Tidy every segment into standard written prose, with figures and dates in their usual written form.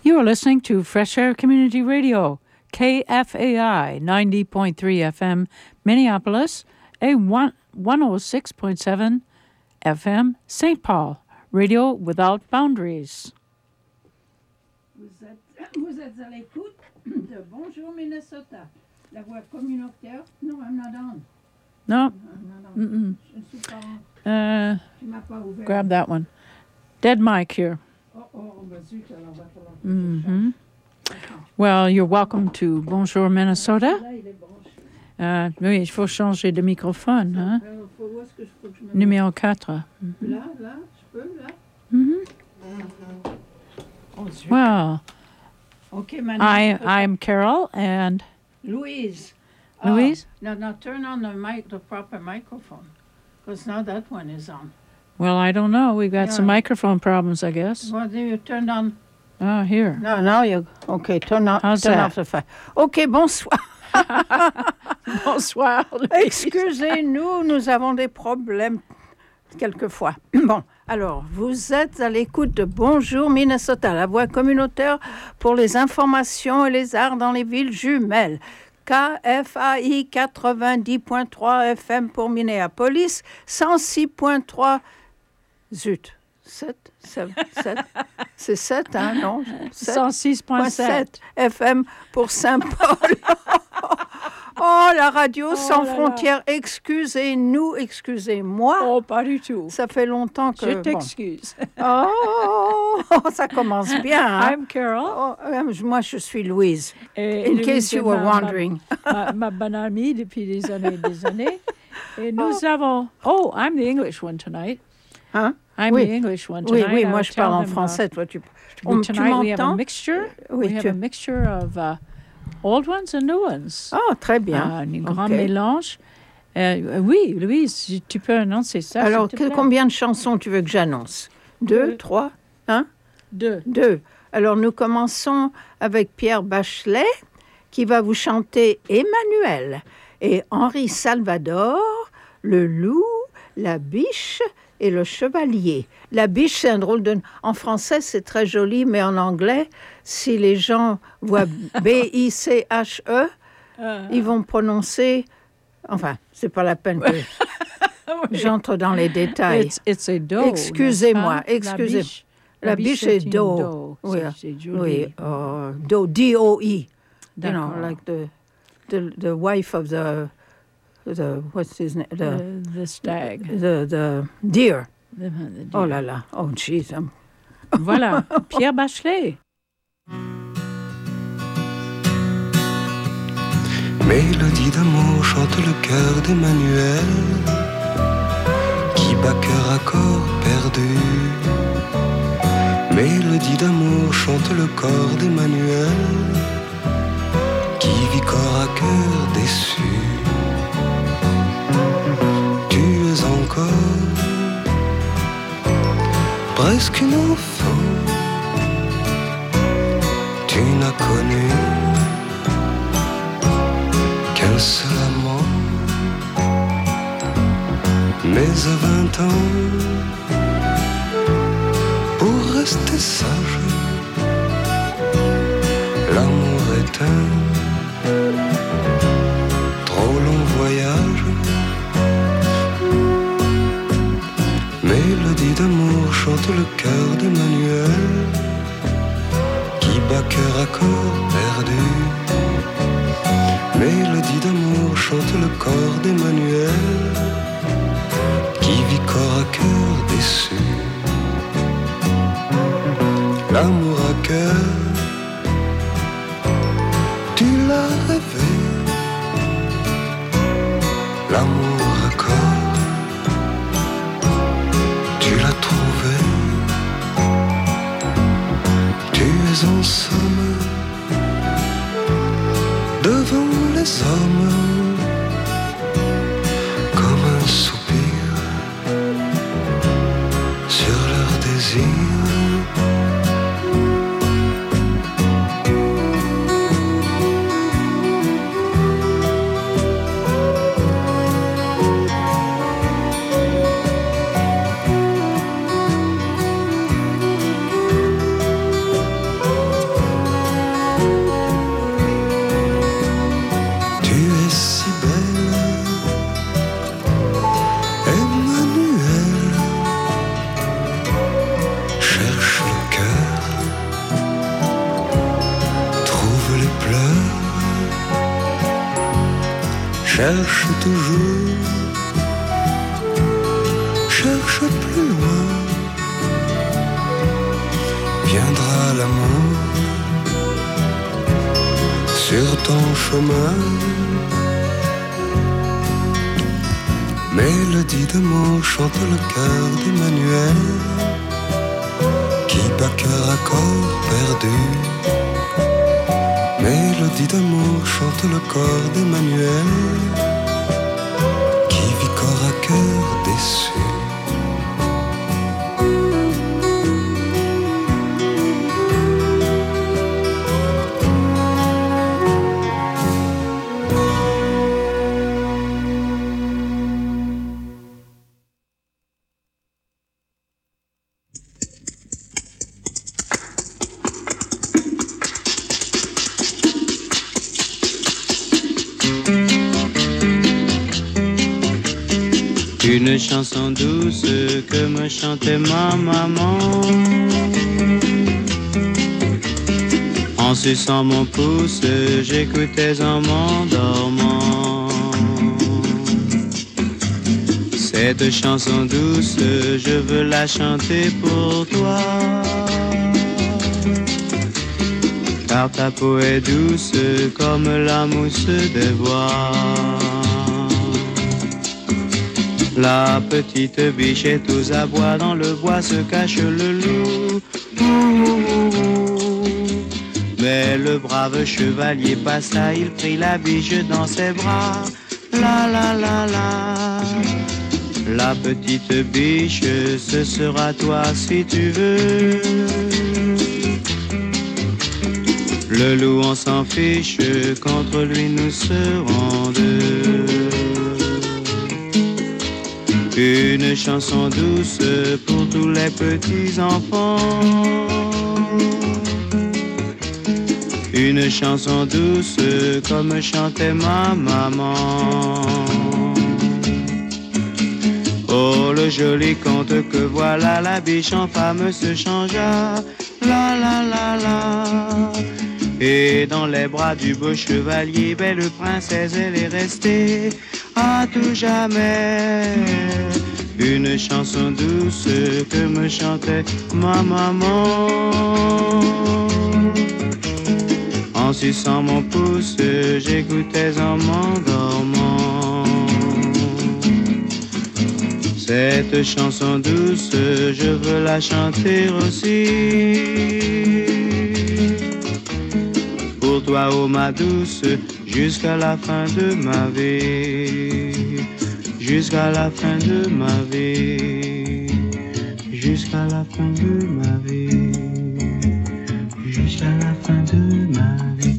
You are listening to Fresh Air Community Radio, KFAI 90.3 FM, Minneapolis, and 106.7 FM, St. Paul, Radio Without Boundaries. Vous êtes à l'écoute de Bonjour Minnesota, la voix communautaire. No, I'm not on. No. Je ne suis pas on. Tu m'as pas ouvert. Grab that one. Dead mic here. Zut, alors va falloir que je change. Well, you're welcome to Bonjour Minnesota. Là, il est branché. Oui, il faut changer de microphone. Hein? Où est-ce que faut que je me Numéro 4. Là, je peux, là? Oh, zut. Well, Okay, maintenant. I'm Carol and Louise. Louise? Now turn on the proper microphone, because now that one is on. Well, I don't know. We've got some Yeah. microphone problems, I guess. Well, you turned on. Oh, here. No, now you. Okay, turn off that? the fire. Okay, bonsoir. Bonsoir. Excusez-nous, nous avons des problèmes quelquefois. Bon, alors, vous êtes à l'écoute de Bonjour Minnesota, la voix communautaire pour les informations et les arts dans les villes jumelles. KFAI 90.3 FM pour Minneapolis, 106.3. Zut, 7, c'est 7, hein, non? 106.7 FM pour Saint-Paul. Oh, la radio sans frontières. Excusez-nous, excusez-moi. Oh, pas du tout. Ça fait longtemps que... Je t'excuse. Bon. Oh, ça commence bien. Hein? I'm Carol. Moi, je suis Louise. Et In case you were wondering. Ma bonne amie depuis des années et des années. Et nous avons... Oh, I'm the English one tonight. Hein? I'm the English one tonight. Oui, moi je parle en français. Toi, tu tonight we have a m'entends? mixture. Oui, we have a mixture of old ones and new ones. Oh, très bien. Un grand mélange. Oui, Louise, tu peux annoncer ça. Alors, s'il te plaît. combien de chansons tu veux que j'annonce? 2, 3, 1? 2. Alors, nous commençons avec Pierre Bachelet, qui va vous chanter Emmanuel, et Henri Salvador, le loup, la biche et le chevalier. La biche, c'est un drôle de... En français, c'est très joli, mais en anglais, si les gens voient B-I-C-H-E, ils vont prononcer... Enfin, c'est pas la peine que j'entre dans les détails. It's a do. Excusez-moi, excusez. La biche est do. Oui, C'est joli. oui, do, D-O-E. You know, D'accord. like the wife of the what's his name? The stag. The deer. The deer. Oh là là. Oh, jeez. Voilà, Pierre Bachelet. Mélodie d'amour chante le cœur d'Emmanuel, qui bat cœur à corps perdu. Mélodie d'amour chante le corps d'Emmanuel, qui vit corps à cœur déçu. Tu es encore presque une enfant, tu n'as connu qu'un seul amant. Mais à 20 ans, pour rester sage, l'amour est un trop long voyage. Mélodie d'amour chante le cœur d'Emmanuel, qui bat cœur à corps perdu. Mélodie d'amour chante le corps d'Emmanuel, qui vit corps à cœur déçu. L'amour à cœur, tu l'as rêvé. L'amour à corps, tu l'as trouvé. Tu es en somme devant les hommes, comme un soupir sur leur désir. Cherche toujours, cherche plus loin, viendra l'amour sur ton chemin. Mélodie d'amour chante le cœur d'Emmanuel, qui bat cœur à corps perdu. Mélodie d'amour chante le corps d'Emmanuel, qui vit corps à cœur déçu. Une chanson douce que me chantait ma maman, en suçant mon pouce, j'écoutais en m'endormant. Cette chanson douce, je veux la chanter pour toi, car ta peau est douce comme la mousse des bois. La petite biche est aux abois, dans le bois se cache le loup. Mais le brave chevalier passa, il prit la biche dans ses bras. La la la la, la petite biche, ce sera toi si tu veux. Le loup on s'en fiche, contre lui nous serons deux. Une chanson douce pour tous les petits enfants, une chanson douce comme chantait ma maman. Oh le joli conte que voilà, la biche en femme se changea. La la la la, et dans les bras du beau chevalier, belle princesse elle est restée à tout jamais. Une chanson douce que me chantait ma maman, en suçant mon pouce, j'écoutais en m'endormant. Cette chanson douce, je veux la chanter aussi pour toi, oh ma douce, jusqu'à la fin de ma vie, jusqu'à la fin de ma vie, jusqu'à la fin de ma vie, jusqu'à la fin de ma vie.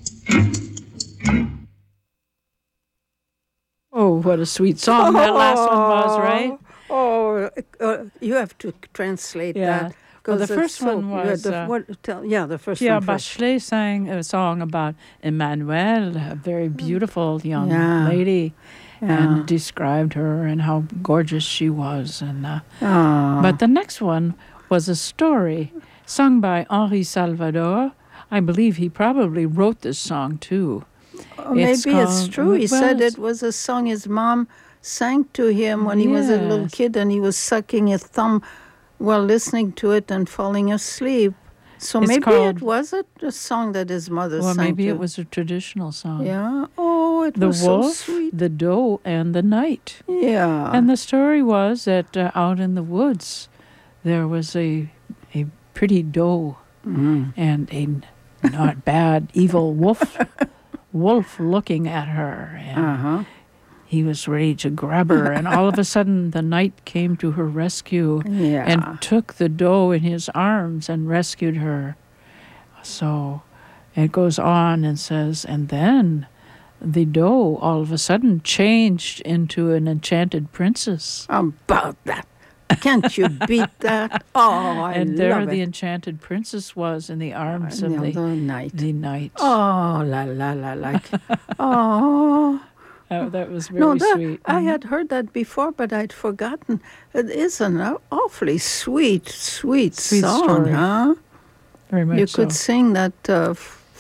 Oh, what a sweet song that last one was, right? Oh, you have to translate that. Well, the first one was the first Pierre one. Bachelet sang a song about Emmanuelle, a very beautiful young lady, and described her and how gorgeous she was. And but the next one was a story sung by Henri Salvador. I believe he probably wrote this song too. Maybe it's true. He said it was a song his mom sang to him when he was a little kid, and he was sucking his thumb while listening to it and falling asleep. So maybe it was a song that his mother sang. Well, maybe it was a traditional song. Yeah. Oh, it was so sweet. The wolf, the doe, and the knight. Yeah. And the story was that out in the woods, there was a pretty doe and a not bad, evil wolf looking at her. And he was ready to grab her, and all of a sudden the knight came to her rescue and took the doe in his arms and rescued her. So it goes on and says, and then the doe all of a sudden changed into an enchanted princess. About that. Can't you beat that? Oh, and there the enchanted princess was in the arms of the knight. The knight. Oh, la la la, like, oh. That was very sweet. I had heard that before, but I'd forgotten. It is an awfully sweet song, story. huh? Very much You could sing that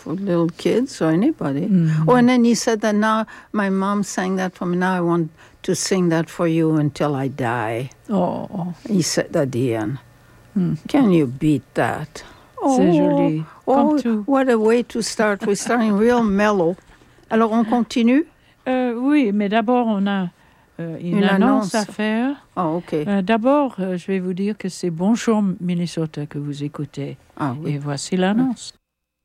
for little kids or anybody. Oh, and then he said that now my mom sang that for me. Now I want to sing that for you until I die. Oh, He said at the end. Can you beat that? c'est joli. Oh, Comme tout. what a way to start. We're starting real mellow. Alors, on continue? Oui, mais d'abord, on a une annonce à faire. Oh, OK. D'abord, je vais vous dire que c'est Bonjour Minnesota que vous écoutez. Ah, oui. Et voici l'annonce.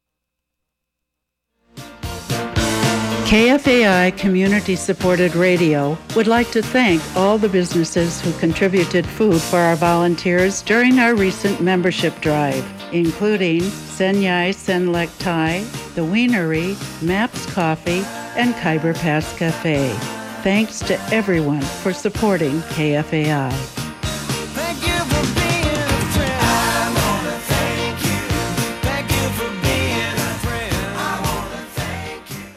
KFAI Community Supported Radio would like to thank all the businesses who contributed food for our volunteers during our recent membership drive, including Senyai Senlek Thai, The Wienery, Maps Coffee, and Khyber Pass Cafe. Thanks to everyone for supporting KFAI. Thank you for being a friend. I want to thank you. Thank you for being a friend. I want to thank you.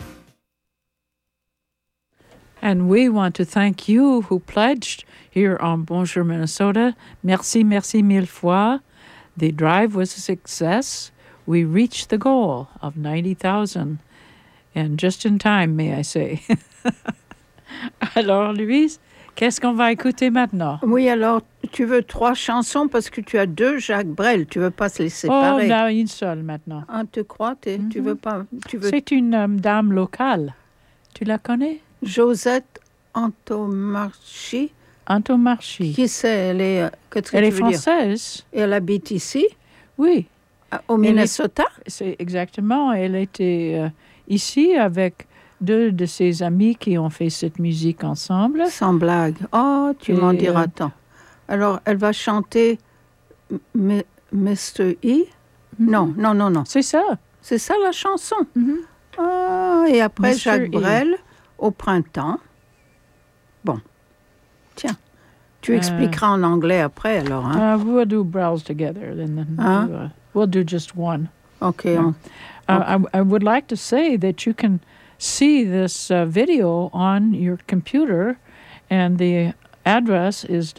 And we want to thank you who pledged here on Bonjour Minnesota. Merci, merci mille fois. The drive was a success. We reached the goal of 90,000. And just in time, may I say. Alors, Louise, qu'est-ce qu'on va écouter maintenant? Oui, alors, tu veux 3 chansons parce que tu as 2 Jacques Brel. Tu veux pas se les séparer. Oh, on a une seule maintenant. Ah, tu crois? Tu veux pas... Tu veux... C'est une dame locale. Tu la connais? Josette Antomarchi. Antomarchi. Qui c'est? Elle est... Qu'est-ce que Elle tu est veux dire? française. Et elle habite ici? Oui. Au Minnesota? C'est exactement. Elle était ici avec 2 de ses amis qui ont fait cette musique ensemble. Sans blague. Oh, tu m'en diras tant. Alors, elle va chanter Mr. E? Non. C'est ça. C'est ça la chanson? Ah, et après Mr. Jacques E. Brel, au printemps. Bon. Tiens. Tu expliqueras en anglais après, alors. Hein? We'll do browse together. Then we'll do just one. Okay. I would like to say that you can see this video on your computer, and the address is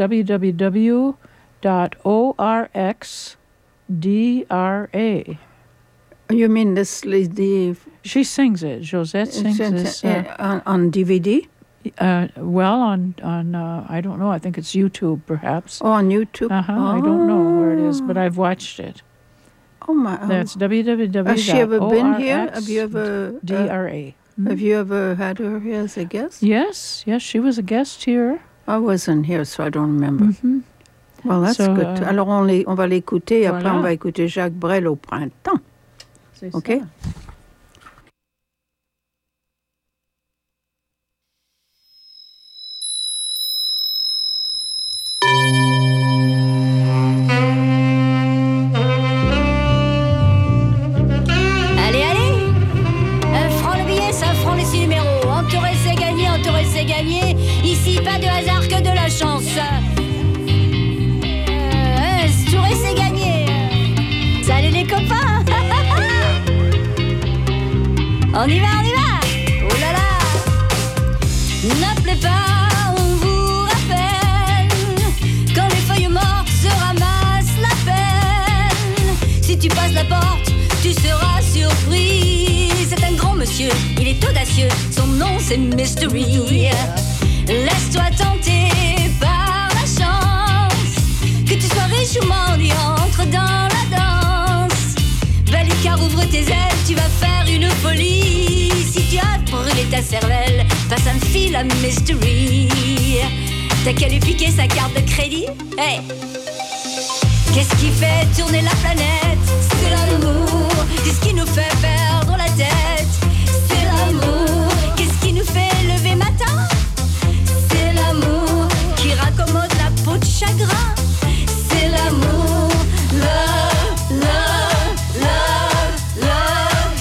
www.orxdra. You mean this lady? She sings it. Josette sings this. On DVD? Well, on I don't know. I think it's YouTube, perhaps. Oh, on YouTube? I don't know where it is, but I've watched it. Oh, my. That's www.orxdra. Has she ever been here? Have you ever... DRA. Have you ever had her here as a guest? Yes, she was a guest here. I wasn't here, so I don't remember. Well, that's good. Alors, on va l'écouter, et après, on va écouter Jacques Brel au printemps. C'est OK? ça. Ici, pas de hasard que de la chance. Stourer, c'est gagné. Salut les copains. On y va. Oh là là. N'appelez pas, on vous rappelle. Quand les feuilles mortes se ramassent la peine. Si tu passes la porte, tu seras surpris. C'est un grand monsieur, il est audacieux. Son nom c'est Mystery. Laisse-toi tenter par la chance. Que tu sois riche ou mendiant, entre dans la danse. Balicard, ouvre tes ailes, tu vas faire une folie. Si tu as brûlé ta cervelle, passe un fil à Mystery. T'as qu'à lui piquer sa carte de crédit. Hey. Qu'est-ce qui fait tourner la planète? C'est l'amour. C'est ce qui nous fait perdre la tête. C'est l'amour. Qu'est-ce qui nous fait lever matin? C'est l'amour qui raccommode la peau de chagrin. C'est l'amour. Love, love, love, love,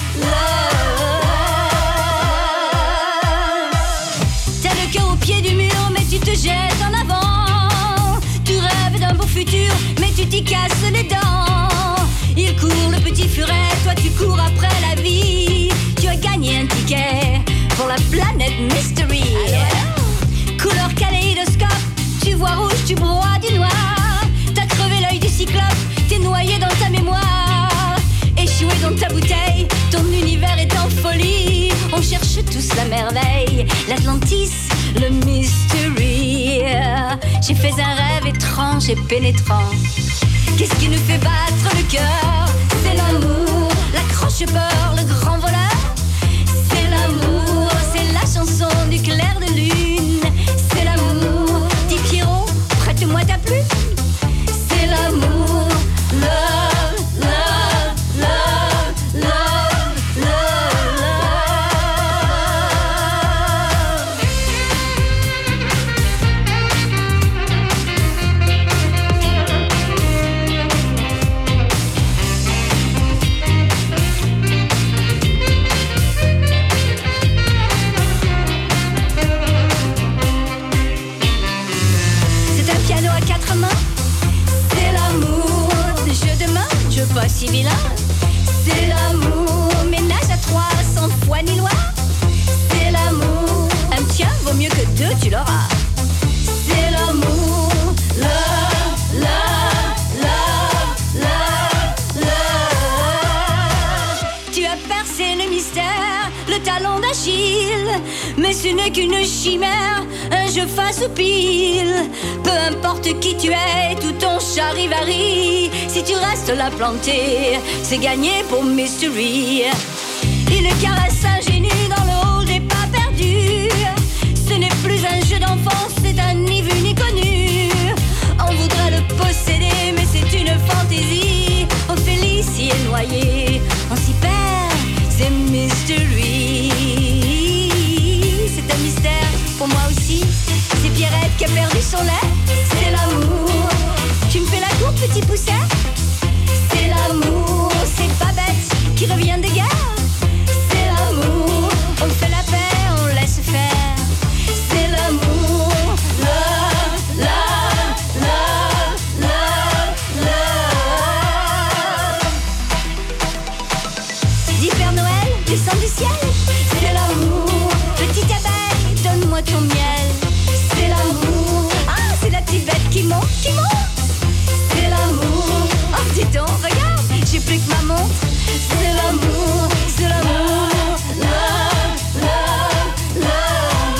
love. T'as le cœur au pied du mur, mais tu te jettes en avant. Tu rêves d'un beau futur, mais tu t'y casses les dents. Il court le petit furet, toi tu cours après la vie. Tu as gagné un ticket pour la planète Mystery. Couleur kaléidoscope, tu vois rouge, tu broies du noir. T'as crevé l'œil du cyclope, t'es noyé dans ta mémoire. Échoué dans ta bouteille, ton univers j'ai fait un rêve étrange et pénétrant. Qu'est-ce qui nous fait battre le cœur? C'est l'amour, l'accroche-peur, le grand voleur. C'est l'amour, c'est la chanson du clair de lune. C'est l'amour, dit Pierrot, prête-moi ta plume. C'est l'amour, love, love, love, love, love, c'est un piano à quatre mains. C'est l'amour, jeu de main, jeu pas si vilain. C'est l'amour, ménage à trois, sans foi ni loi. C'est l'amour, un tien vaut mieux que deux, tu l'auras. C'est l'amour, love, love, love, love, love. Tu as percé le mystère, le talon d'Achille. Mais ce n'est qu'une chimère, un jeu face aux piles. Peu importe qui tu es, tout ton charivari. Si tu restes là planté, c'est gagné pour Mystery. Il caresse ingénu dans le hall des pas perdus. Ce n'est plus un jeu d'enfant, c'est un ni vu ni connu. On voudrait le posséder, mais c'est une fantaisie. Ophélie s'y est noyée, on s'y perd, c'est Mystery. C'est un mystère pour moi aussi. C'est Pierrette qui a perdu son lait. C'est l'amour. Tu me fais la cour, petit pousset. C'est l'amour. C'est Babette qui revient de guerre. C'est l'amour. On fait la paix, on laisse faire. C'est l'amour. Love, love, love, love, love. Dis Père Noël, descends du ciel. C'est l'amour. Petite abeille, donne-moi ton miel. C'est l'amour. Ah, c'est la petite bête qui monte, qui monte. C'est l'amour. Oh, dis donc, regarde, j'ai plus que ma montre. C'est l'amour, c'est l'amour. Love, love, love,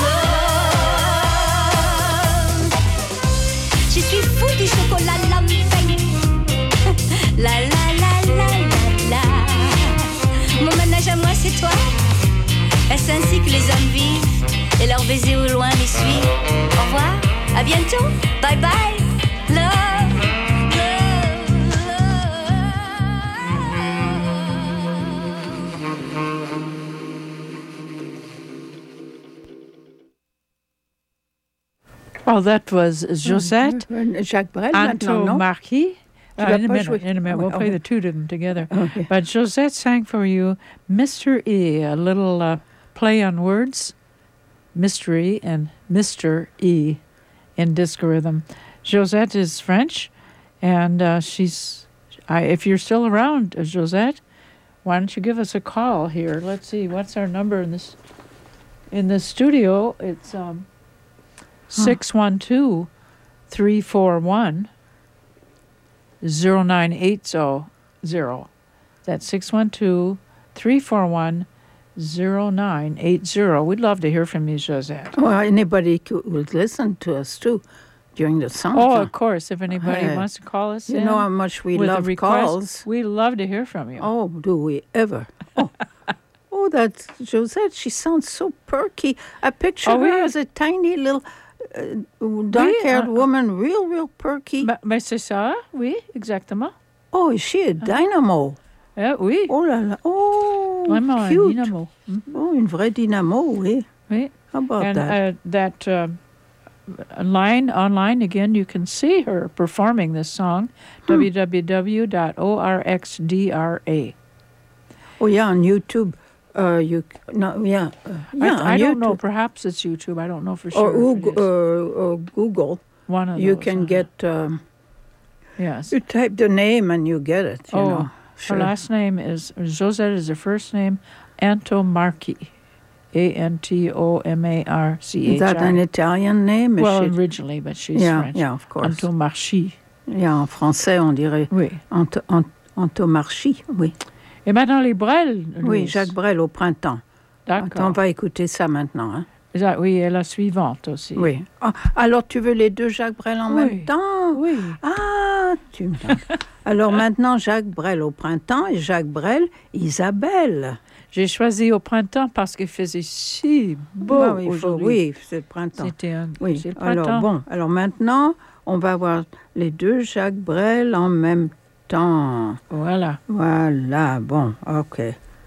love. Je suis fou du chocolat Lampeng. La la la la la la. Mon manège à moi, c'est toi. Est-ce ainsi que les hommes vivent et leur baiser au loin les suit? Au revoir, à bientôt, bye bye, love, love, love. Oh, that was Josette Jacques Brel, maintenant, non? Antomarchi. Tu vas In a pas minute, jouer. in a minute. We'll Ouais, play ouais. the two of them together. Okay. But Josette sang for you Mr. E, a little play on words, mystery and Mr. E in disco rhythm. Josette is French, and if you're still around, Josette, why don't you give us a call here? Let's see, what's our number in the studio? It's 612-341 0980. That's 612-341-0980. We'd love to hear from you, Josette. Well, anybody would listen to us too during the song. Oh, of course. If anybody Hey, wants to call us you in know how much we with a love request, calls. we love to hear from you. Oh, do we ever? Oh, that's Josette. She sounds so perky. I picture Oh, her oui. as a tiny little dark-haired woman, real perky. Mais c'est ça, oui, exactement. Oh, is she a dynamo? Oui, Oh là là. Oh, vraiment un cute. dynamo. Oh, une vraie dynamo, oui. Oui. How about And that? that online again, you can see her performing this song, www.orxdra. Oh, yeah, on YouTube. On I don't know. YouTube. Perhaps it's YouTube. I don't know for sure. Or if it is. Google. One of You those, can get, yes. you type the name and you get it, you know. Her last name is Josette. Is her first name Antomarchi, Antomarchi. Is that an Italian name? Is Well, she- originally, but she's Yeah, French. yeah, of course. Antomarchi. Yeah, en français, on dirait Oui. Antomarchi, oui. Et maintenant les Brel. Oui, Louise. Jacques Brel au printemps. Attends, on D'accord. va écouter ça maintenant. Hein. Oui, et la suivante aussi. Oui. Ah, alors, tu veux les deux Jacques Brel en Oui. même temps? Oui. Ah, tu me donnes. Alors maintenant, Jacques Brel au printemps et Jacques Brel, Isabelle. J'ai choisi au printemps parce qu'il faisait si beau Ah oui, aujourd'hui. oui, c'est le printemps. C'était Oui, c'est le printemps. alors bon, alors maintenant, on va voir les deux Jacques Brel en même temps. Voilà. Voilà, bon, ok.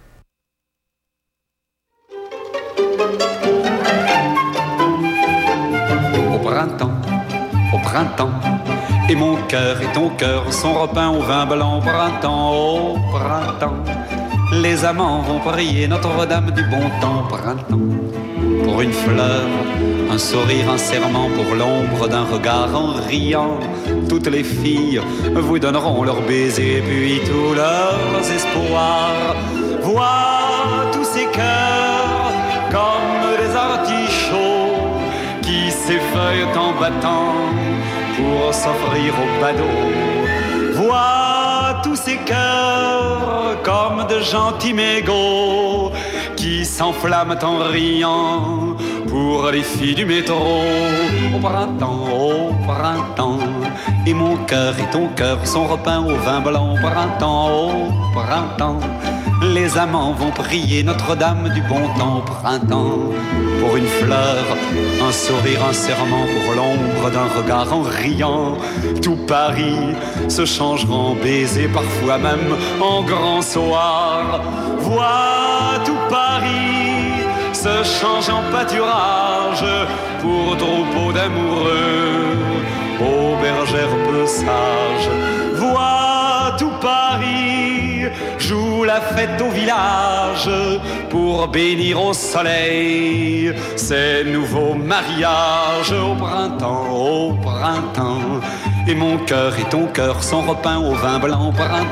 Au printemps, et mon cœur et ton cœur sont repeints au vin blanc. Au printemps, les amants vont prier Notre-Dame du bon temps. Printemps, pour une fleur, un sourire, un serment, pour l'ombre d'un regard en riant. Toutes les filles vous donneront leurs baisers, puis tous leurs espoirs. Vois tous ces cœurs comme des artichauts qui s'effeuillent en battant pour s'offrir au badaud. Vois tous ces cœurs comme de gentils mégots qui s'enflamment en riant pour les filles du métro. Au printemps, et mon cœur et ton cœur sont repeints au vin blanc. Au printemps, les amants vont prier Notre-Dame du bon temps. Au printemps, pour une fleur, un sourire, un serment, pour l'ombre d'un regard en riant. Tout Paris se changera en baiser, parfois même en grand soir. Vois tout Paris se change en pâturage pour troupeau d'amoureux, aux bergères peu sages. Vois tout Paris joue la fête au village pour bénir au soleil ces nouveaux mariages. Au printemps, et mon cœur et ton cœur sont repeints au vin blanc. Au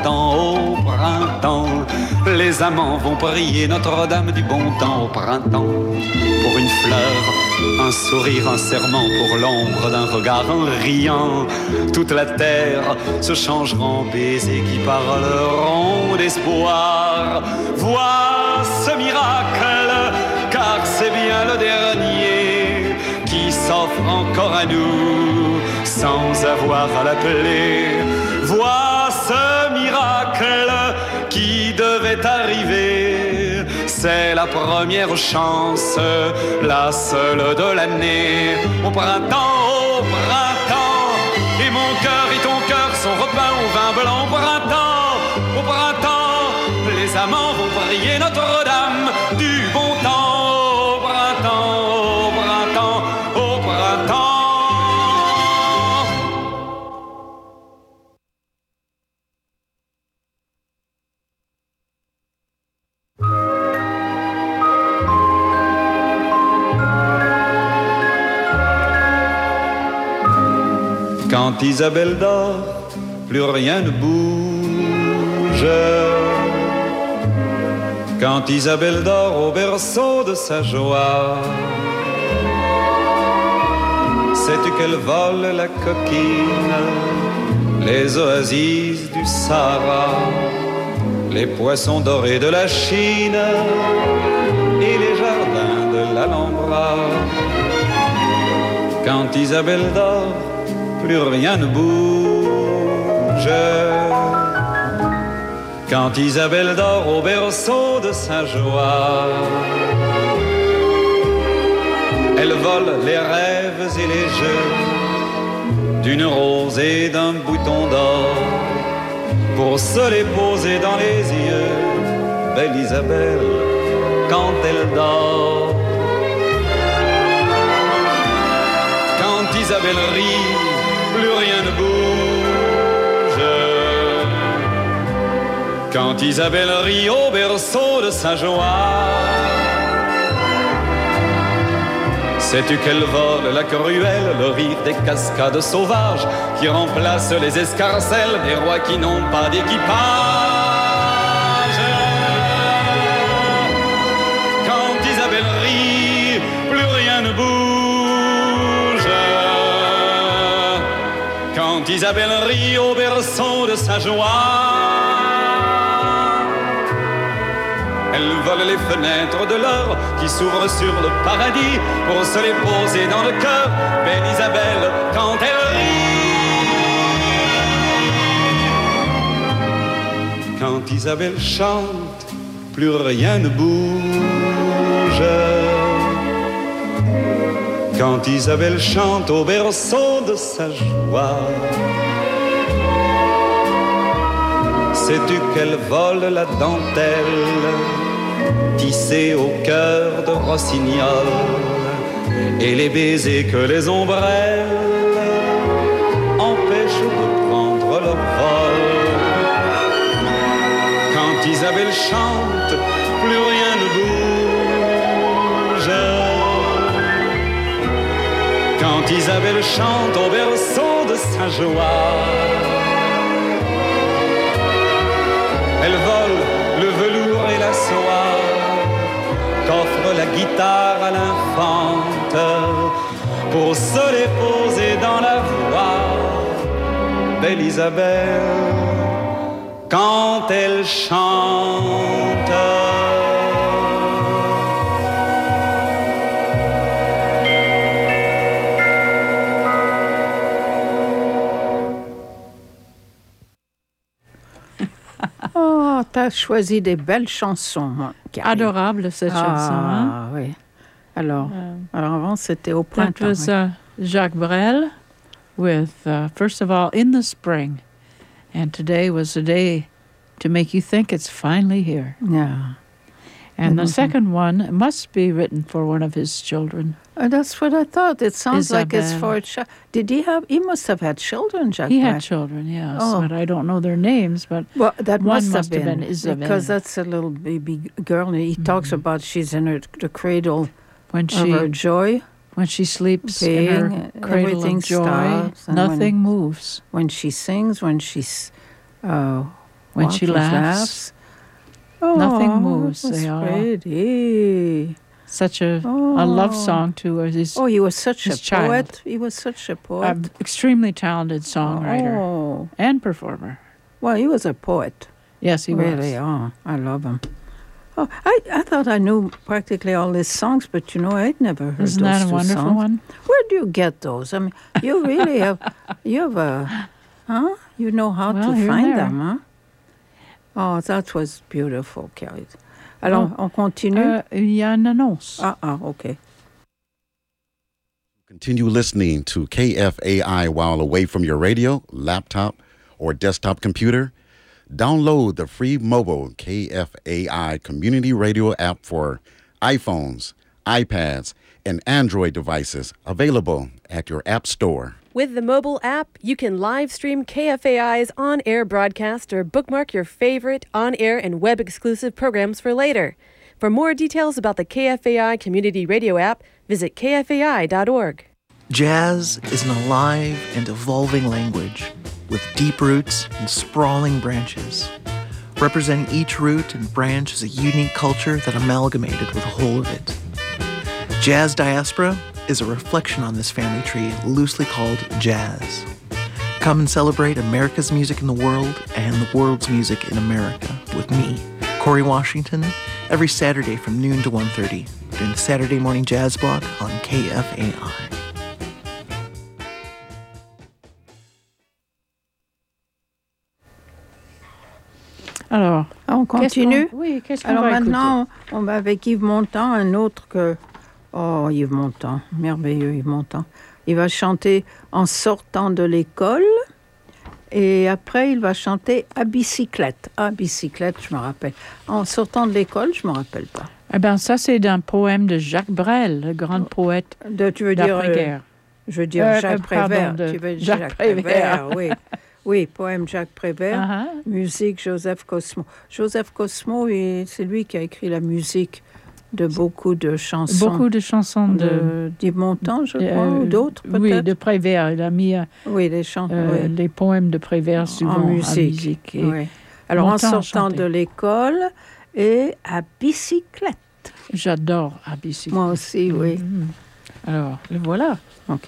printemps, les amants vont prier Notre-Dame du bon temps. Au printemps, pour une fleur, un sourire, un serment, pour l'ombre d'un regard en riant. Toute la terre se changera en baisers qui parleront d'espoir. Vois ce miracle, car c'est bien le dernier qui s'offre encore à nous sans avoir à l'appeler. Vois ce miracle qui devait arriver, c'est la première chance, la seule de l'année. Au printemps, et mon cœur et ton cœur sont repeints au vin blanc. Au printemps, les amants vont prier Notre-Dame du bon temps. Au printemps, au printemps. Quand Isabelle dort, plus rien ne bouge. Quand Isabelle dort au berceau de sa joie, sais-tu qu'elle vole la coquine, les oasis du Sahara, les poissons dorés de la Chine et les jardins de l'Alhambra. Quand Isabelle dort, plus rien ne bouge. Quand Isabelle dort au berceau de sa joie, elle vole les rêves et les jeux d'une rose et d'un bouton d'or pour se les poser dans les yeux. Belle Isabelle, quand elle dort. Quand Isabelle rit, plus rien ne bouge. Quand Isabelle rit au berceau de sa joie, sais-tu qu'elle vole la cruelle, le rire des cascades sauvages qui remplacent les escarcelles des rois qui n'ont pas d'équipage. Quand Isabelle rit, plus rien ne bouge. Quand Isabelle rit au berceau de sa joie, Elle vole les fenêtres de l'or qui s'ouvrent sur le paradis pour se les poser dans le cœur. Belle Isabelle, quand elle rit. Quand Isabelle chante, plus rien ne bouge. Quand Isabelle chante au berceau de sa joie, sais-tu qu'elle vole la dentelle tissée au cœur de rossignol et les baisers que les ombrelles empêchent de prendre leur vol. Quand Isabelle chante, plus rien ne bouge. Quand Isabelle chante au berceau de sa joie, elle vole le velours et la soie qu'offre la guitare à l'infante pour se les poser dans la voix. Belle Isabelle, quand elle chante. Oh, t'as choisi des belles chansons, Carrie. Adorable cette chanson. Hein? Ah, oui. Alors avant, c'était au That printemps. was oui. Jacques Brel with, first of all, In the Spring. And today was the day to make you think it's finally here. Yeah. And the Mhm. second one must be written for one of his children. That's what I thought. It sounds like it's Isabelle. for a child. He must have had children, Jacques He Brel. had children, yes, Oh. but I don't know their names. But Well, that One must must have been been Isabelle. because that's a little baby girl. And he talks about she's in the cradle when of her joy. she sleeps in her Being, cradle everything of joy, stops, and nothing moves. When she sings, when she's When she walks, laughs, Oh, nothing moves. That's They are pretty. such a love song to his Oh, he was such a his child. poet. He was such a poet. extremely talented songwriter Oh, and performer. well, he was a poet. Yes, he Really, was. I love him. Oh, I thought I knew practically all his songs, but I'd never heard Isn't those that a two wonderful songs. one? Where do you get those? I mean, you really have you know how Well, to here and find there. them, huh? Oh, that was beautiful, Carrie. Alors, on continue? Il y a une annonce. OK. Continue listening to KFAI while away from your radio, laptop, or desktop computer. Download the free mobile KFAI community radio app for iPhones, iPads, and Android devices, available at your app store. With the mobile app, you can live stream KFAI's on-air broadcast or bookmark your favorite on-air and web-exclusive programs for later. For more details about the KFAI Community Radio app, visit kfai.org. Jazz is an alive and evolving language with deep roots and sprawling branches. Representing each root and branch is a unique culture that amalgamated with the whole of it. Jazz diaspora is a reflection on this family tree loosely called jazz. Come and celebrate America's music in the world and the world's music in America with me, Corey Washington, every Saturday from noon to 1:30 during the Saturday Morning Jazz Block on KFAI. Alors, On continue? Qu'est-ce qu'on Alors va maintenant, on va avec Yves Montand, un autre que... Oh, Yves Montand, merveilleux Yves Montand. Il va chanter en sortant de l'école et après il va chanter à bicyclette. À bicyclette, je me rappelle. En sortant de l'école, je me rappelle pas. Eh bien, ça, c'est d'un poème de Jacques Brel, le grand poète Tu veux dire... d'après-guerre. je veux dire Jacques Prévert. pardon, de Tu veux dire Jacques Prévert. oui. Oui, poème Jacques Prévert. Uh-huh. Musique Joseph Cosmo. Joseph Cosmo, c'est lui qui a écrit la musique de beaucoup de chansons. Beaucoup de chansons d'Yves Montand, je crois, ou d'autres peut-être. Oui, de Prévert. Il a mis Oui, les chants. oui. les poèmes de Prévert souvent En musique. Et Oui. Alors, Montand en sortant chantait. de l'école et à bicyclette. J'adore à bicyclette. Moi aussi, oui. Mhm. Alors, le voilà. OK.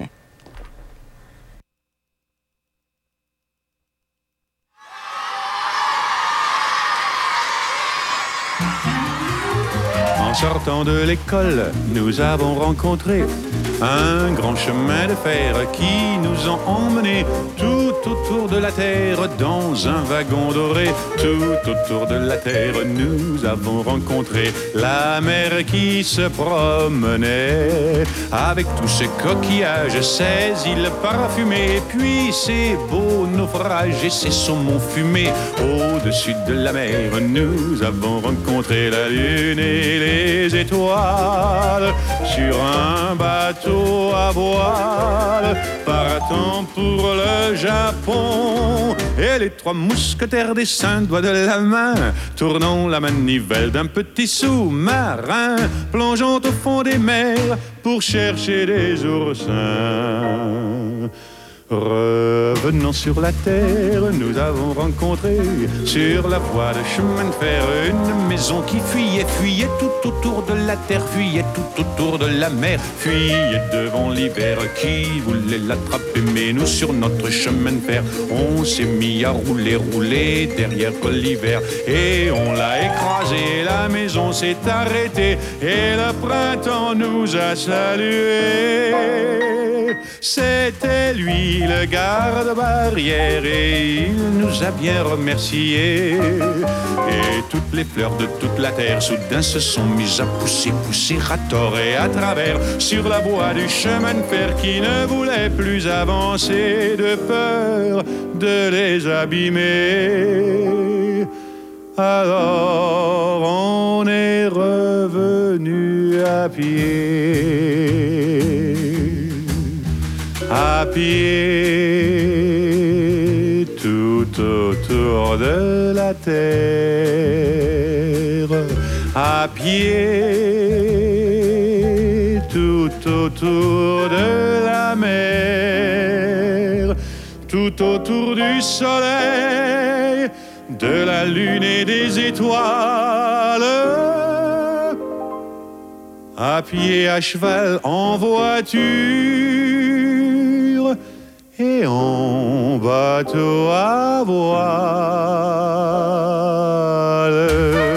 sortant de l'école, nous avons rencontré un grand chemin de fer qui nous a emmenés tout autour de la terre dans un wagon doré. Tout autour de la terre, nous avons rencontré la mer qui se promenait avec tous ses coquillages, ses îles parfumées, puis ses beaux naufrages et ses saumons fumés. Au-dessus de la mer, nous avons rencontré la lune et les étoiles sur un bateau à voile, partant pour le Japon. Et les trois mousquetaires des 5 doigts de la main, tournant la manivelle d'un petit sous-marin, plongeant au fond des mers pour chercher des oursins. Revenant sur la terre, nous avons rencontré sur la voie de chemin de fer une maison qui fuyait, fuyait tout autour de la terre, fuyait tout autour de la mer, fuyait devant l'hiver qui voulait l'attraper. Mais nous, sur notre chemin de fer, on s'est mis à rouler, rouler derrière l'hiver, et on l'a écrasé. La maison s'est arrêtée et le printemps nous a salués. C'était lui le garde-barrière et il nous a bien remerciés. Et toutes les fleurs de toute la terre soudain se sont mises à pousser, pousser à tort et à travers sur la voie du chemin de fer qui ne voulait plus avancer de peur de les abîmer. Alors on est revenu à pied, tout autour de la terre, à pied, tout autour de la mer, tout autour du soleil, de la lune et des étoiles, à pied, à cheval, en voiture et en bateau à voile.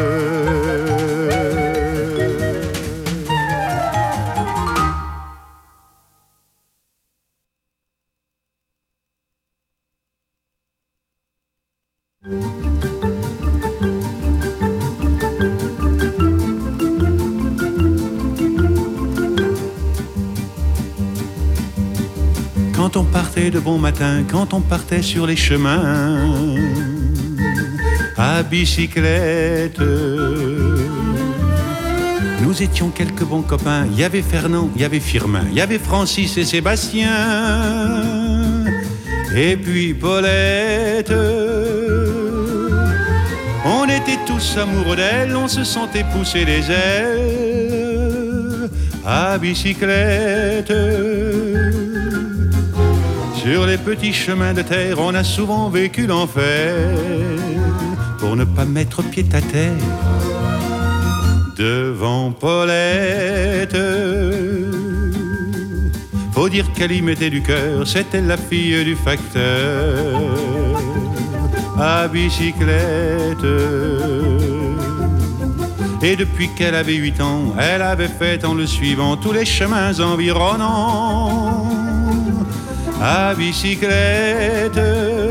Quand on partait de bon matin, quand on partait sur les chemins à bicyclette, nous étions quelques bons copains. Il y avait Fernand, il y avait Firmin, il y avait Francis et Sébastien, et puis Paulette. On était tous amoureux d'elle, on se sentait pousser les ailes à bicyclette. Sur les petits chemins de terre, on a souvent vécu l'enfer pour ne pas mettre pied à terre devant Paulette. Faut dire qu'elle y mettait du cœur, c'était la fille du facteur à bicyclette. Et depuis qu'elle avait 8 ans, elle avait fait en le suivant tous les chemins environnants à bicyclette.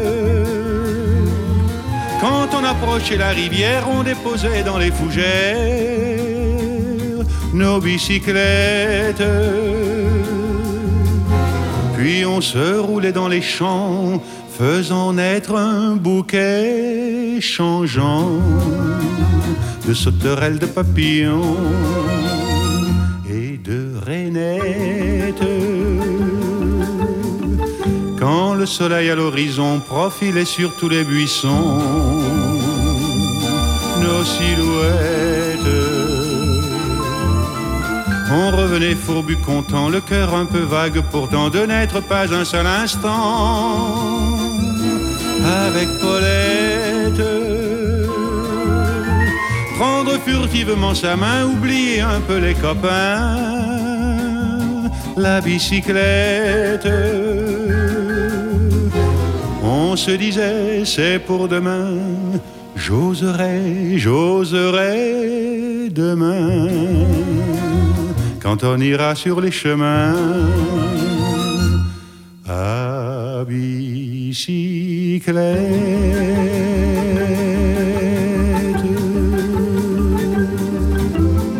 Quand on approchait la rivière, on déposait dans les fougères nos bicyclettes. Puis on se roulait dans les champs, faisant naître un bouquet changeant de sauterelles, de papillons et de rainettes. Quand le soleil à l'horizon profilait sur tous les buissons nos silhouettes, on revenait fourbu content, le cœur un peu vague pourtant de n'être pas un seul instant avec Paulette. Prendre furtivement sa main, oublier un peu les copains, la bicyclette. On se disait c'est pour demain, J'oserai demain, quand on ira sur les chemins à bicyclette.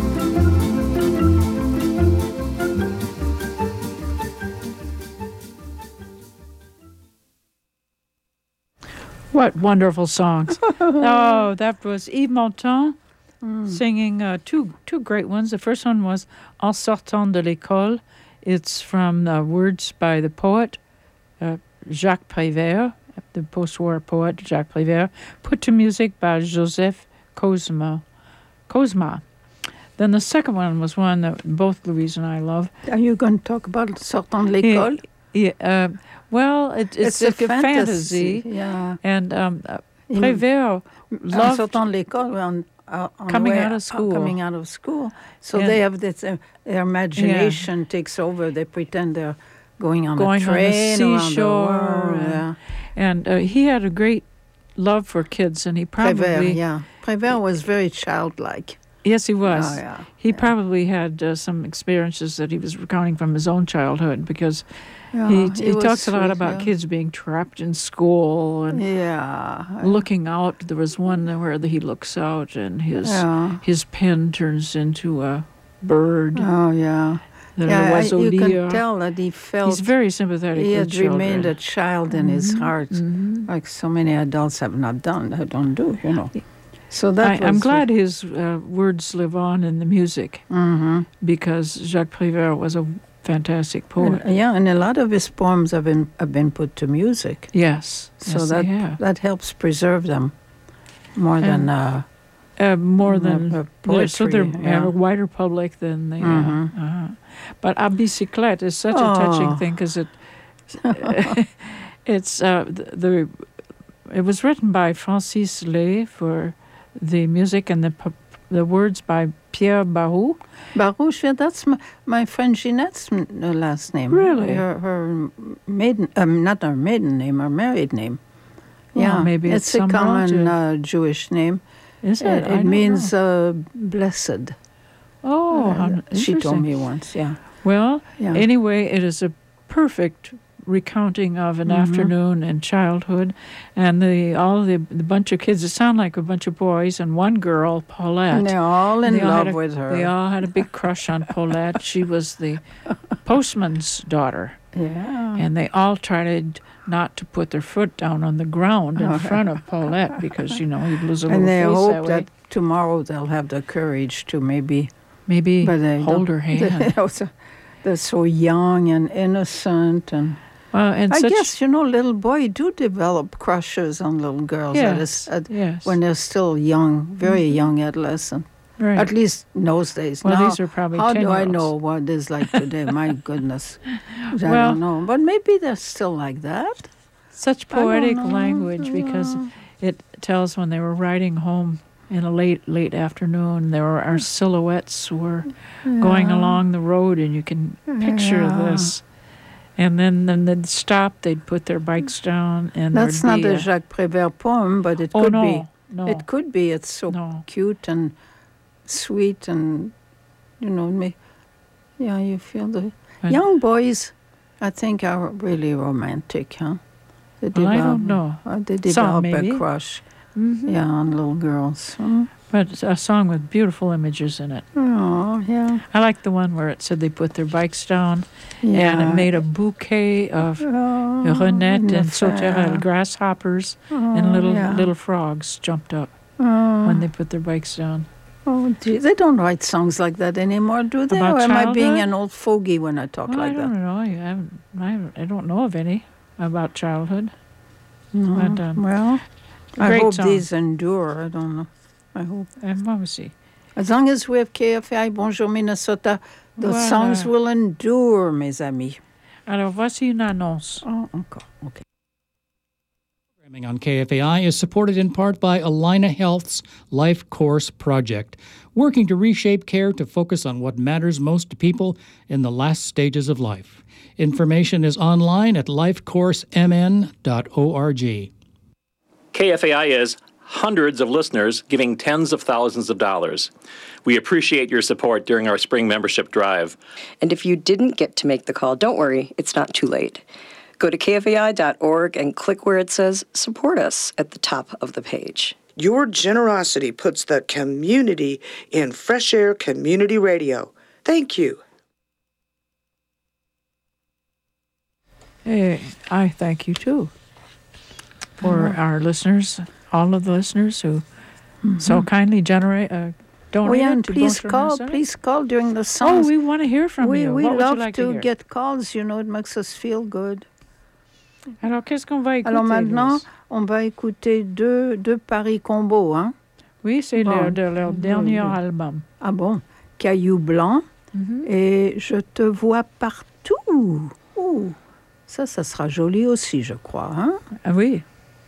What wonderful songs. Oh, that was Yves Montand singing two great ones. The first one was En sortant de l'école. It's from words by the poet Jacques Prévert, the post-war poet Jacques Prévert, put to music by Joseph Cosma. Then the second one was one that both Louise and I love. Are you going to talk about Sortant de l'école? Yeah, well, it's a like a fantasy. Yeah. And Prévert En loved sortant de l'école, on coming the way out of school. Coming out of school. So And- they have this, their imagination takes over. They pretend they're going on a train around the seashore. world. Yeah. And he had a great love for kids, and he probably... Prévert, yeah. Prévert was very childlike. Yes, he was. Oh, yeah. He probably had some experiences that he was recounting from his own childhood, because Yeah, he was talks a lot sweet, about yeah. kids being trapped in school and Yeah. looking out. There was one where he looks out and Yeah. his pen turns into a bird. Oh, yeah. Then Yeah, there was you can Olia. tell that he felt He's very sympathetic he with had remained a children. child in his heart, like so many adults have not done, don't do, you know. So that I'm was- glad his words live on in the music, because Jacques Prévert was a fantastic poet. Yeah, and a lot of his poems have been put to music. Yes, So yes, they have. that helps preserve them more than More than so they're poetry, yeah. a wider public than they. But A Bicyclette is such a touching thing, because it's it was written by Francis Lay for the music, and the words by Pierre Barou. Barouche. Yeah, that's my friend Jeanette's last name. Really? Her maiden, not her maiden name, her married name. Well, Yeah, maybe it's a some common relative. Jewish name. Is it? I It don't means know. blessed. Oh, how She told interesting. me once. Yeah. Well, Yeah. anyway, it is a perfect recounting of an afternoon in childhood, and all the bunch of kids. It sounded like a bunch of boys and one girl, Paulette. And they're all in They all love had with her. They all had a big crush on Paulette. She was the postman's daughter, Yeah. and they all tried not to put their foot down on the ground in front of Paulette, because you'd lose a little And they face hope that way. that tomorrow they'll have the courage to maybe Maybe they hold don't- her hand. They're so young and innocent, and Well, and I such, guess little boys do develop crushes on little girls Yes, yes. when they're still young, very young adolescent. Right. At least in those days. Well, Now, these are probably how do I 10-year-olds. know what it is like today? My goodness, I Well- don't know. But maybe they're still like that. Such I don't poetic know. language, because it tells when they were riding home in a late afternoon, our silhouettes were going along the road, and you can picture Yeah. this. And then they'd stop, they'd put their bikes down, and That's there'd not be a Jacques Prévert poem, but it Oh, could no, be. no. It could be. It's so No. cute and sweet, and you feel the And- young boys. I think are really romantic, huh? They Well, I don't know. They Some, develop maybe. a crush, yeah, on little girls. But it's a song with beautiful images in it. Oh, yeah, I like the one where it said they put their bikes down, and yeah. it made a bouquet of Oh, renette and fair. sauterelles, grasshoppers, and yeah. little frogs jumped up Oh, when they put their bikes down. oh, gee. They don't write songs like that anymore, do they? About Or am I being childhood? an old fogey when I talk Well, like I don't that? know. I don't know of any about childhood. No. But, Well, I great hope song. these endure. I don't know. I hope. And what was he? As long as we have KFI, Bonjour Minnesota, the Voilà. songs will endure, mes amis. Alors, voici une annonce. Oh, encore. Okay. Programming on KFAI is supported in part by Allina Health's Life Course Project, working to reshape care to focus on what matters most to people in the last stages of life. Information is online at lifecoursemn.org. KFAI is hundreds of listeners giving tens of thousands of dollars. We appreciate your support during our spring membership drive. And if you didn't get to make the call, don't worry, it's not too late. Go to kfai.org and click where it says Support Us at the top of the page. Your generosity puts the community in Fresh Air Community Radio. Thank you. Hey, I thank you too for our listeners, all of the listeners who so kindly donated and to please Bonjour call. Marcel. Please call during the songs. Oh, we want to hear from you. We What would love you like to hear? get calls. You know, it makes us feel good. Alors, qu'est-ce qu'on va écouter? Alors maintenant, Louise? on va écouter deux paris combo, hein? Oui, c'est Bon. leur dernier album. Ah bon? Caillou blanc et Je te vois partout. Ouh. Ça sera joli aussi, je crois, hein? Ah oui.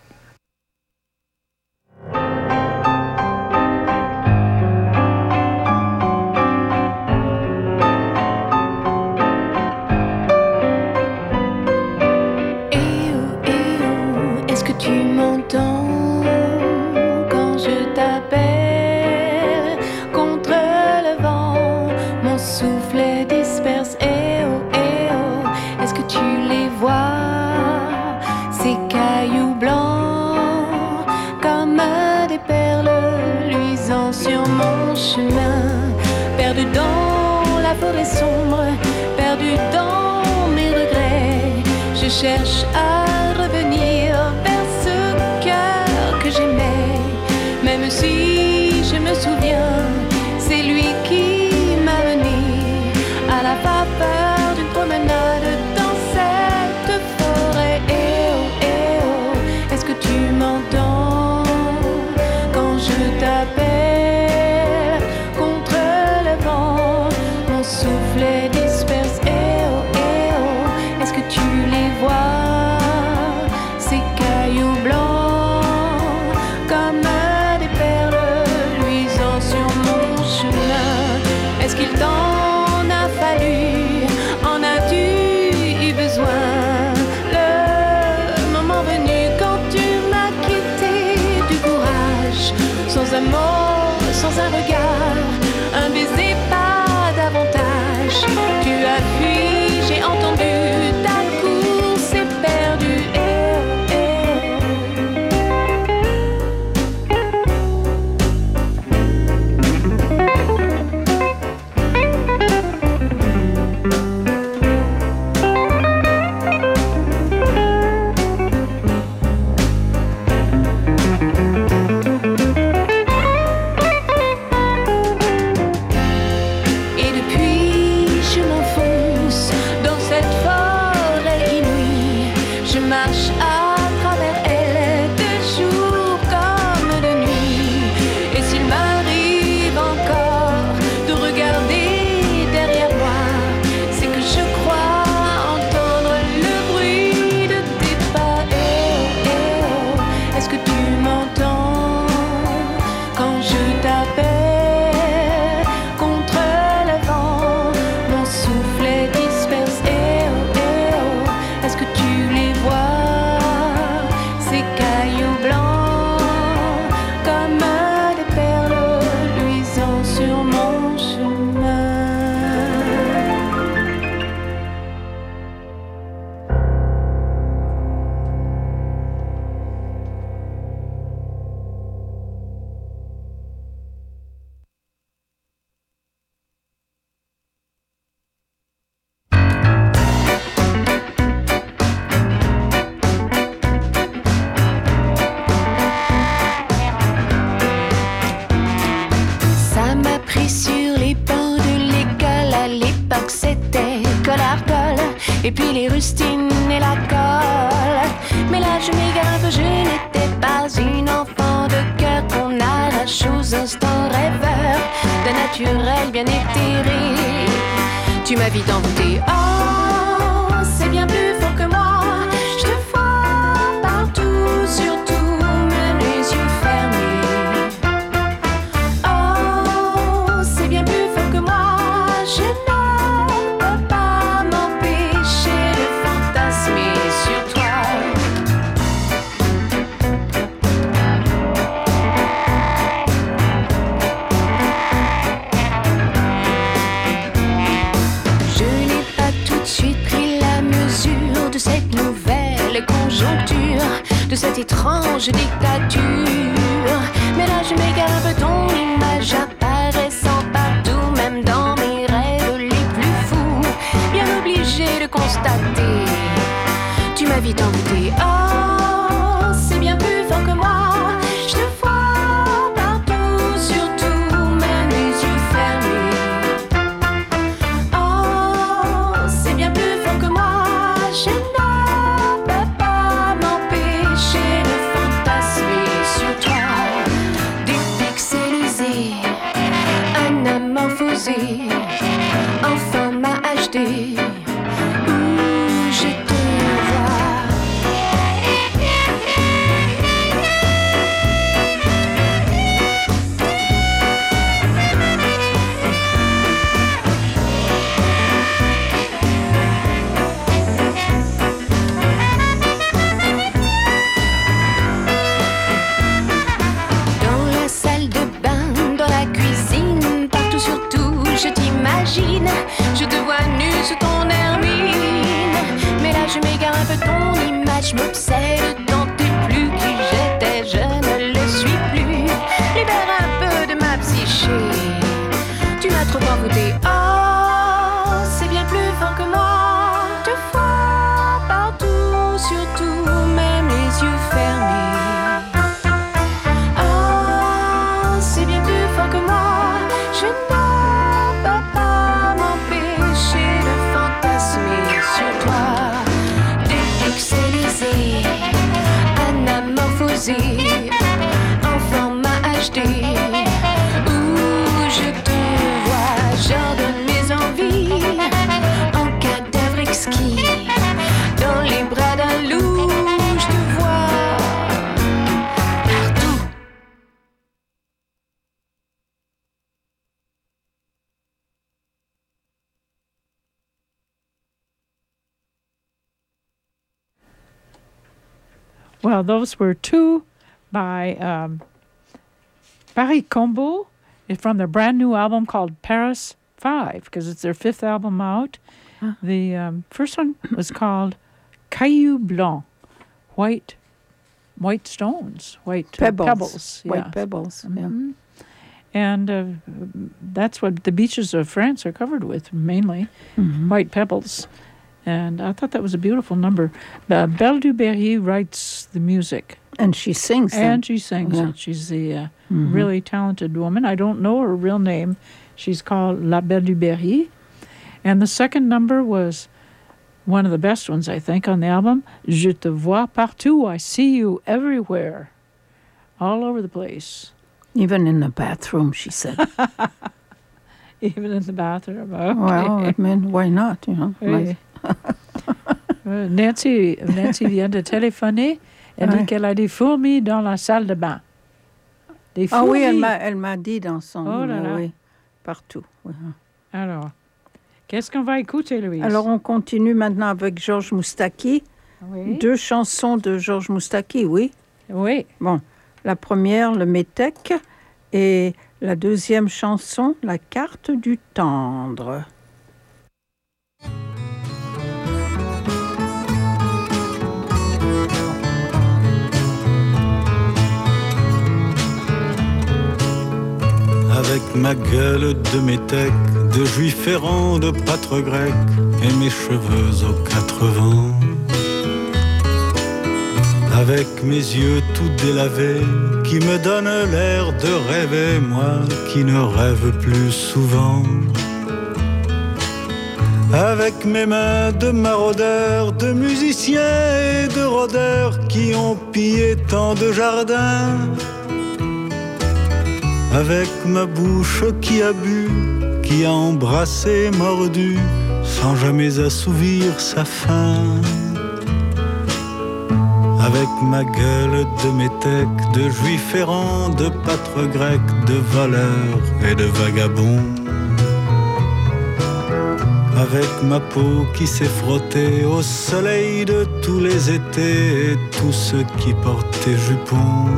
Est-ce que tu m'entends quand je t'appelle contre le vent? Mon souffle disperse. Eh oh, est-ce que tu les vois? Ces cailloux blancs comme des perles luisant sur mon chemin. Perdu dans la forêt sombre, perdu dans mes regrets. Je cherche à revenir vers ce cœur que j'aimais. Même si je me souviens, c'est lui qui m'a mené à la vapeur d'une promenade dans cette forêt. Eh oh, est-ce que tu m'entends quand je t'appelle contre le vent? Mon souffle disperse. Eh oh, est-ce que tu les vois? Ces cailloux blancs comme des perles luisant sur mon chemin. Est-ce qu'il t'en a fallu? En as-tu eu besoin? Le moment venu quand tu m'as quitté du courage, sans un mot, sans un regard, un baiser, pas davantage. Tu as fui, j'ai entendu ta course est perdue. Et depuis, je m'enfonce dans cette forêt inouïe. Je marche à travers elle, de jour comme de nuit. Et s'il m'arrive encore de regarder derrière moi, c'est que je crois entendre le bruit de tes pas. Eh oh, est-ce que tu m'entends quand je t'appelle contre le vent? Mon souffle disperse. Eh oh, est-ce que tu les vois? Ces cailloux blancs comme des perles luisant sur mon chemin. Ça m'a pris sur les bancs de l'école. À l'époque, c'était colle-à-colle. Et puis les rustines et la colle. Mais là, je m'égare, je n'étais pas une enfant de cœur qu'on arrache aux instants rêveurs d'un naturel bien éthéré. Tu m'as vite envoûté. Oh, c'est bien plus fort que moi. Je te vois partout, surtout même les yeux fermés. Oh, c'est bien plus fort que moi. Je ne peux pas m'empêcher de fantasmer sur toi. de cette étrange dictature. Mais là je m'égare un peu, ton image apparaissant partout, même dans mes rêves les plus fous. Bien obligé de constater, tu m'as vite envoûté. Oh, c'est bien plus fort que moi. Je te vois partout, surtout même les yeux fermés. Oh, c'est bien plus fort que moi. Je ne peux pas m'empêcher de fantasmer sur toi. Dépixelisé, anamorphosé, en format HD. Où je te vois. Dans la salle de bain, dans la cuisine, partout surtout, je t'imagine. Je te vois nu sous ton hermine. Mais là je m'égare un peu, ton image m'obsède. Tant t'es plus qui j'étais, je ne le suis plus. Libère un peu de ma psyché, tu m'as trop envoûté. Oh, c'est bien plus fort que moi. Te vois partout, surtout même les yeux fermés. Oh, c'est bien plus fort que moi. Je ne peux pas m'empêcher de fantasmer sur toi. Dépixelisé, anamorphosé, en format HD. Où je te vois, j'ordonne mes envies, en cadavre exquis, dans les bras d'un loup. Je te vois partout. Well, those were two by Paris Combo from their brand new album called Paris 5, because it's their 5th album out. The first one was called Caillou Blanc, white stones, white pebbles. White yeah. pebbles, yeah. Mhm. And that's what the beaches of France are covered with, mainly white pebbles. And I thought that was a beautiful number. Belle Duberry writes the music. And she sings them. And she sings Yeah. it. She's the really talented woman. I don't know her real name. She's called La Belle Duberry. And the second number was one of the best ones, I think, on the album. Je te vois partout. I see you everywhere. All over the place. Even in the bathroom, she said. Even in the bathroom. Okay. Well, I mean, why not, you know? Oui. Nancy vient de téléphoner. Elle dit qu'elle a des fourmis dans la salle de bain. Des Ah fourmis. oui, elle m'a dit dans son... Oh là là. Oui, partout. Oui. Alors, qu'est-ce qu'on va écouter, Louise? Alors, on continue maintenant avec Georges Moustaki. Oui. 2 chansons de Georges Moustaki, oui. Oui. Bon, la première, le Métèque, et la deuxième chanson, La carte du tendre. Avec ma gueule de métèque, de juif errant, de pâtre grec, et mes cheveux aux 4 vents. Avec mes yeux tout délavés, qui me donnent l'air de rêver, moi qui ne rêve plus souvent. Avec mes mains de maraudeurs, de musiciens et de rôdeurs, qui ont pillé tant de jardins. Avec ma bouche qui a bu, qui a embrassé, mordu, sans jamais assouvir sa faim. Avec ma gueule de métèque, de juif errant, de pâtre grec, de voleur et de vagabond. Avec ma peau qui s'est frottée au soleil de tous les étés et tous ceux qui portaient jupons.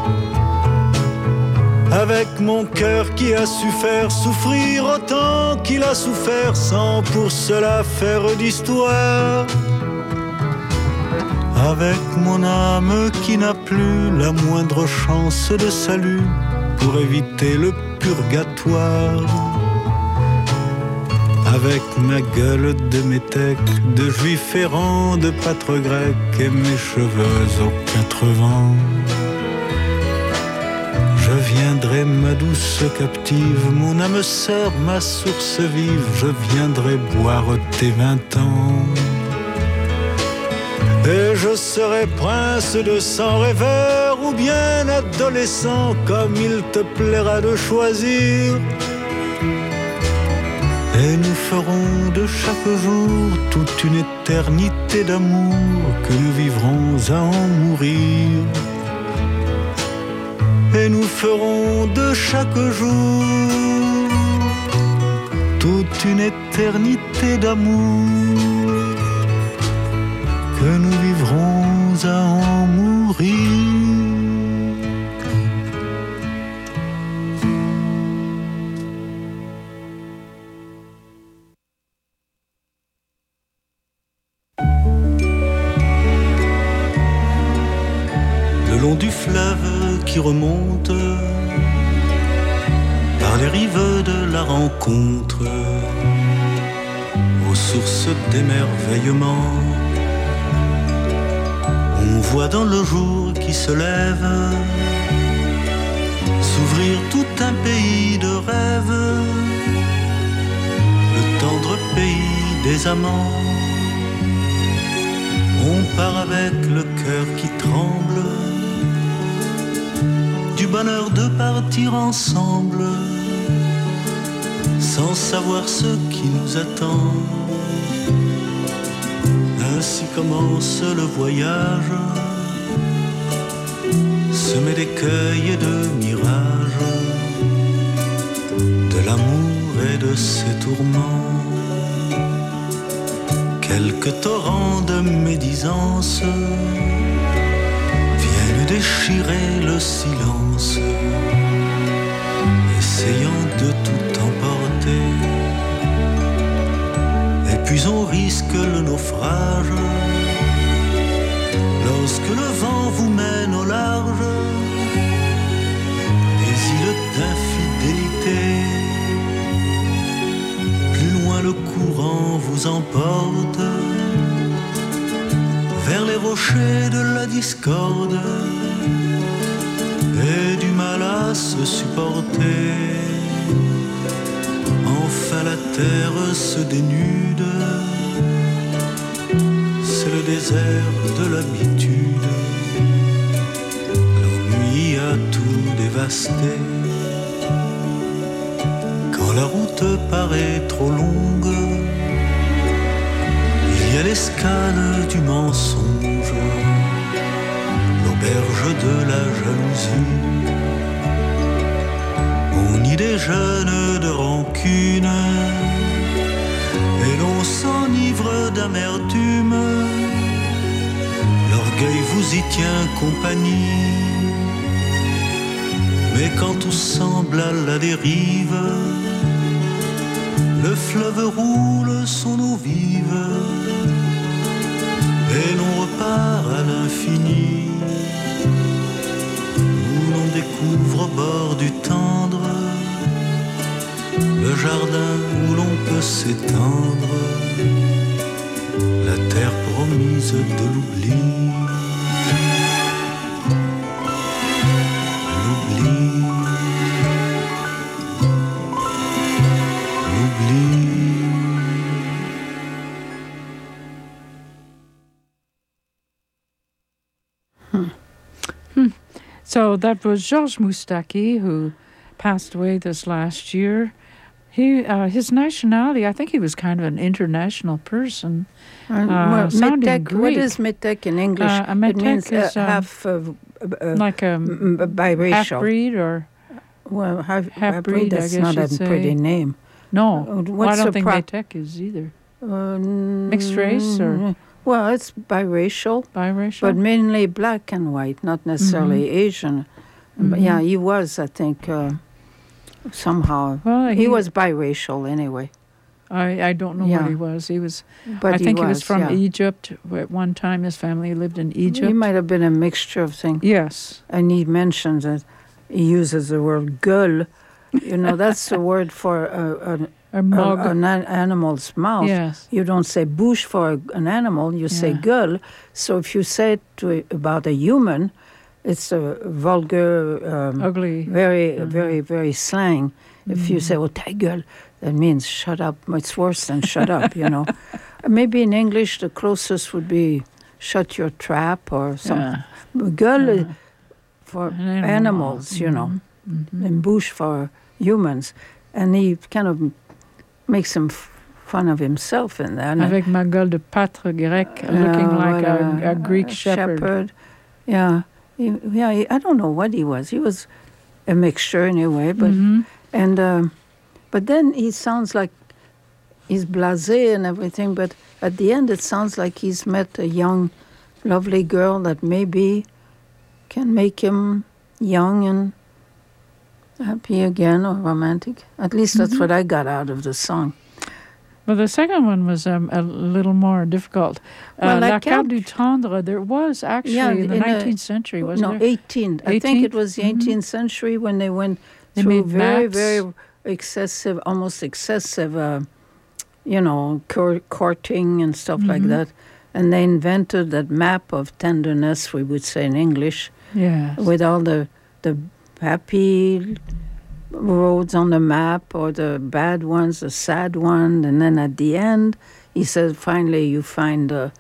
Avec mon cœur qui a su faire souffrir autant qu'il a souffert sans pour cela faire d'histoire. avec mon âme qui n'a plus la moindre chance de salut pour éviter le purgatoire. Avec ma gueule de métèque, de juif errant, de pâtre grec et mes cheveux aux 4 vents. Je viendrai ma douce captive, mon âme sœur, ma source vive, je viendrai boire tes 20 ans. Et je serai prince de sang rêveur ou bien adolescent, comme il te plaira de choisir. Et nous ferons de chaque jour toute une éternité d'amour que nous vivrons à en mourir. Et nous ferons de chaque jour toute une éternité d'amour que nous vivrons à en mourir. Le long du fleuve qui remonte par les rives de la rencontre, aux sources d'émerveillement, on voit dans le jour qui se lève s'ouvrir tout un pays de rêves, le tendre pays des amants. On part avec le cœur qui tremble du bonheur de partir ensemble, sans savoir ce qui nous attend. Ainsi commence le voyage, semé d'écueils et de mirages, de l'amour et de ses tourments. Quelques torrents de médisance viennent déchirer le silence, essayant de tout emporter. Et puis on risque le naufrage lorsque le vent vous mène au large des îles d'infidélité. Plus loin le courant vous emporte vers les rochers de la discorde et du mal à se supporter. Enfin la terre se dénude, c'est le désert de l'habitude. L'ennui a tout dévasté. Quand la route paraît trop longue, il y a l'escale du mensonge, l'auberge de la jalousie. On y déjeune de rancune et l'on s'enivre d'amertume. L'orgueil vous y tient compagnie, mais quand tout semble à la dérive, le fleuve roule son eau vive et l'on repart à l'infini, où l'on découvre au bord du tendre le jardin où l'on peut s'étendre, la terre promise de l'oubli. So that was Georges Moustaki, who passed away this last year. His nationality, I think he was kind of an international person. Metek, what is Metek in English? Metek it means is half like a biracial. Half-breed or half-breed. That's not a pretty name. No, What's I don't think the Metek is either. Mixed race or? Well, it's biracial. Biracial? But mainly black and white, not necessarily Asian. But yeah, he was, I think, somehow. Well, he was biracial anyway. I don't know Yeah. where he was. He was. But I think he was from yeah. Egypt. At one time, his family lived in Egypt. He might have been a mixture of things. Yes. And he mentions that he uses the word gueule. You know, that's the word for mug. an animal's mouth. Yes. You don't say bouche for an animal, you say Yeah. gueule. So if you say it about a human, it's a vulgar, ugly, very, very, very slang. If you Mhm. say, oh, ta gueule, that means shut up. It's worse than shut up, you know. Maybe in English, the closest would be shut your trap or something. Gueule for animals, you know, and bouche for humans. And he kind of makes fun of himself in there. Avec ma gueule de pâtre grec, looking like a Greek shepherd. Yeah. I don't know what he was. He was a mixture anyway, but but then he sounds like he's blasé and everything, but at the end it sounds like he's met a young, lovely girl that maybe can make him young and happy again or romantic. At least that's what I got out of the song. Well, the second one was a little more difficult. Well, La Carte du Tendre, there was actually in the 19th century, wasn't there? 18th. I think it was the 18th century when they went They through made very, maps. very excessive, almost excessive, courting and stuff like Mhm. that. And they invented that map of tenderness, we would say in English, Yes. with all the happy roads on the map or the bad ones, the sad one. And then at the end, he says, finally you find the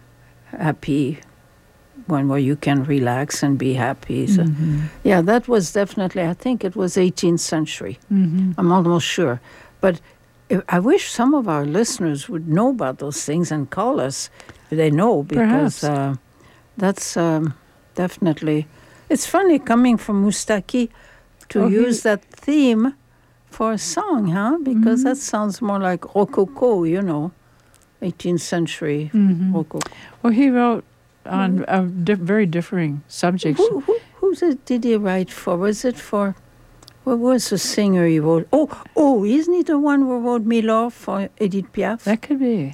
happy one where you can relax and be happy. So, yeah, that was definitely, I think it was 18th century. Mhm. I'm almost sure. But I wish some of our listeners would know about those things and call us if they know, because that's definitely... It's funny coming from Moustaki to use that theme for a song, huh? Because that sounds more like Rococo, 18th century Rococo. Well, he wrote on very differing subjects. Who did he write for? Was it for... What was the singer he wrote? Oh, isn't he the one who wrote Milord for Edith Piaf? That could be.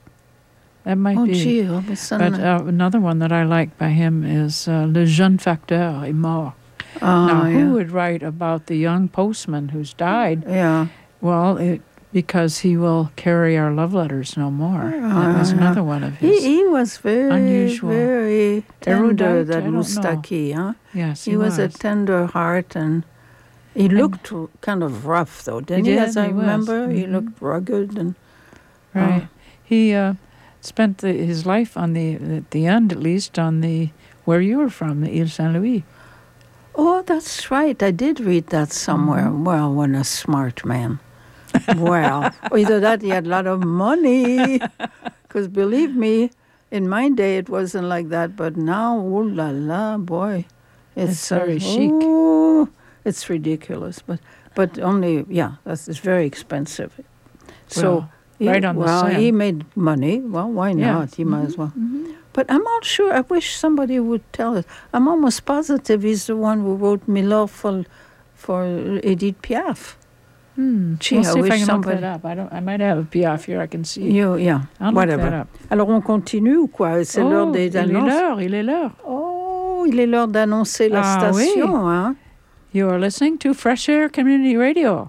That might be. Gee, but another one that I like by him is Le Jeune Facteur est mort. Now, who would write about the young postman who's died? Yeah. Well, because he will carry our love letters no more. That was another one of his. He was very unusual. very tender, Erudite, that I don't know. Moustaki, huh? Yes, he was a was. tender heart, and he looked kind of rough, though, didn't he? did, As I he was. remember, he Mhm. looked rugged and Right. He spent his life at the end, at least, on where you were from, the Ile Saint-Louis. Oh, that's right. I did read that somewhere. Well, when a smart man. Well, either that, he had a lot of money. Because believe me, in my day, it wasn't like that. But now, oh la la, boy. It's very chic. Oh, it's ridiculous. But only, it's very expensive. So, Well, right on the Seine. he made money. Well, why Yeah. not? He might as well. But I'm not sure. I wish somebody would tell us. I'm almost positive he's the one who wrote Milord for Edith Piaf. Gee, We'll see I if I wish can somebody... look that up. I might have a Piaf here. I can see. Yeah, I'll look whatever. that up. Alors, on continue ou quoi? C'est l'heure des annonces. Il est l'heure. Oh, il est l'heure d'annoncer la station, oui. hein? You are listening to Fresh Air Community Radio,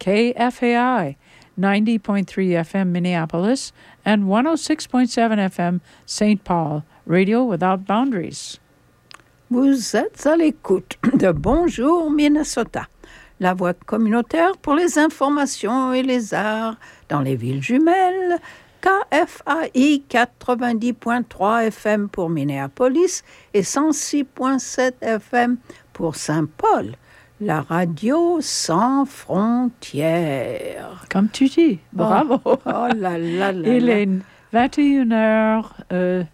KFAI, 90.3 FM Minneapolis, and 106.7 FM St. Paul, Radio Without Boundaries. Vous êtes à l'écoute de Bonjour Minnesota, la voix communautaire pour les informations et les arts dans les villes jumelles. KFAI 90.3 FM pour Minneapolis et 106.7 FM pour Saint-Paul. La radio sans frontières. Comme tu dis, bravo. Oh là là là. Il est 21h02.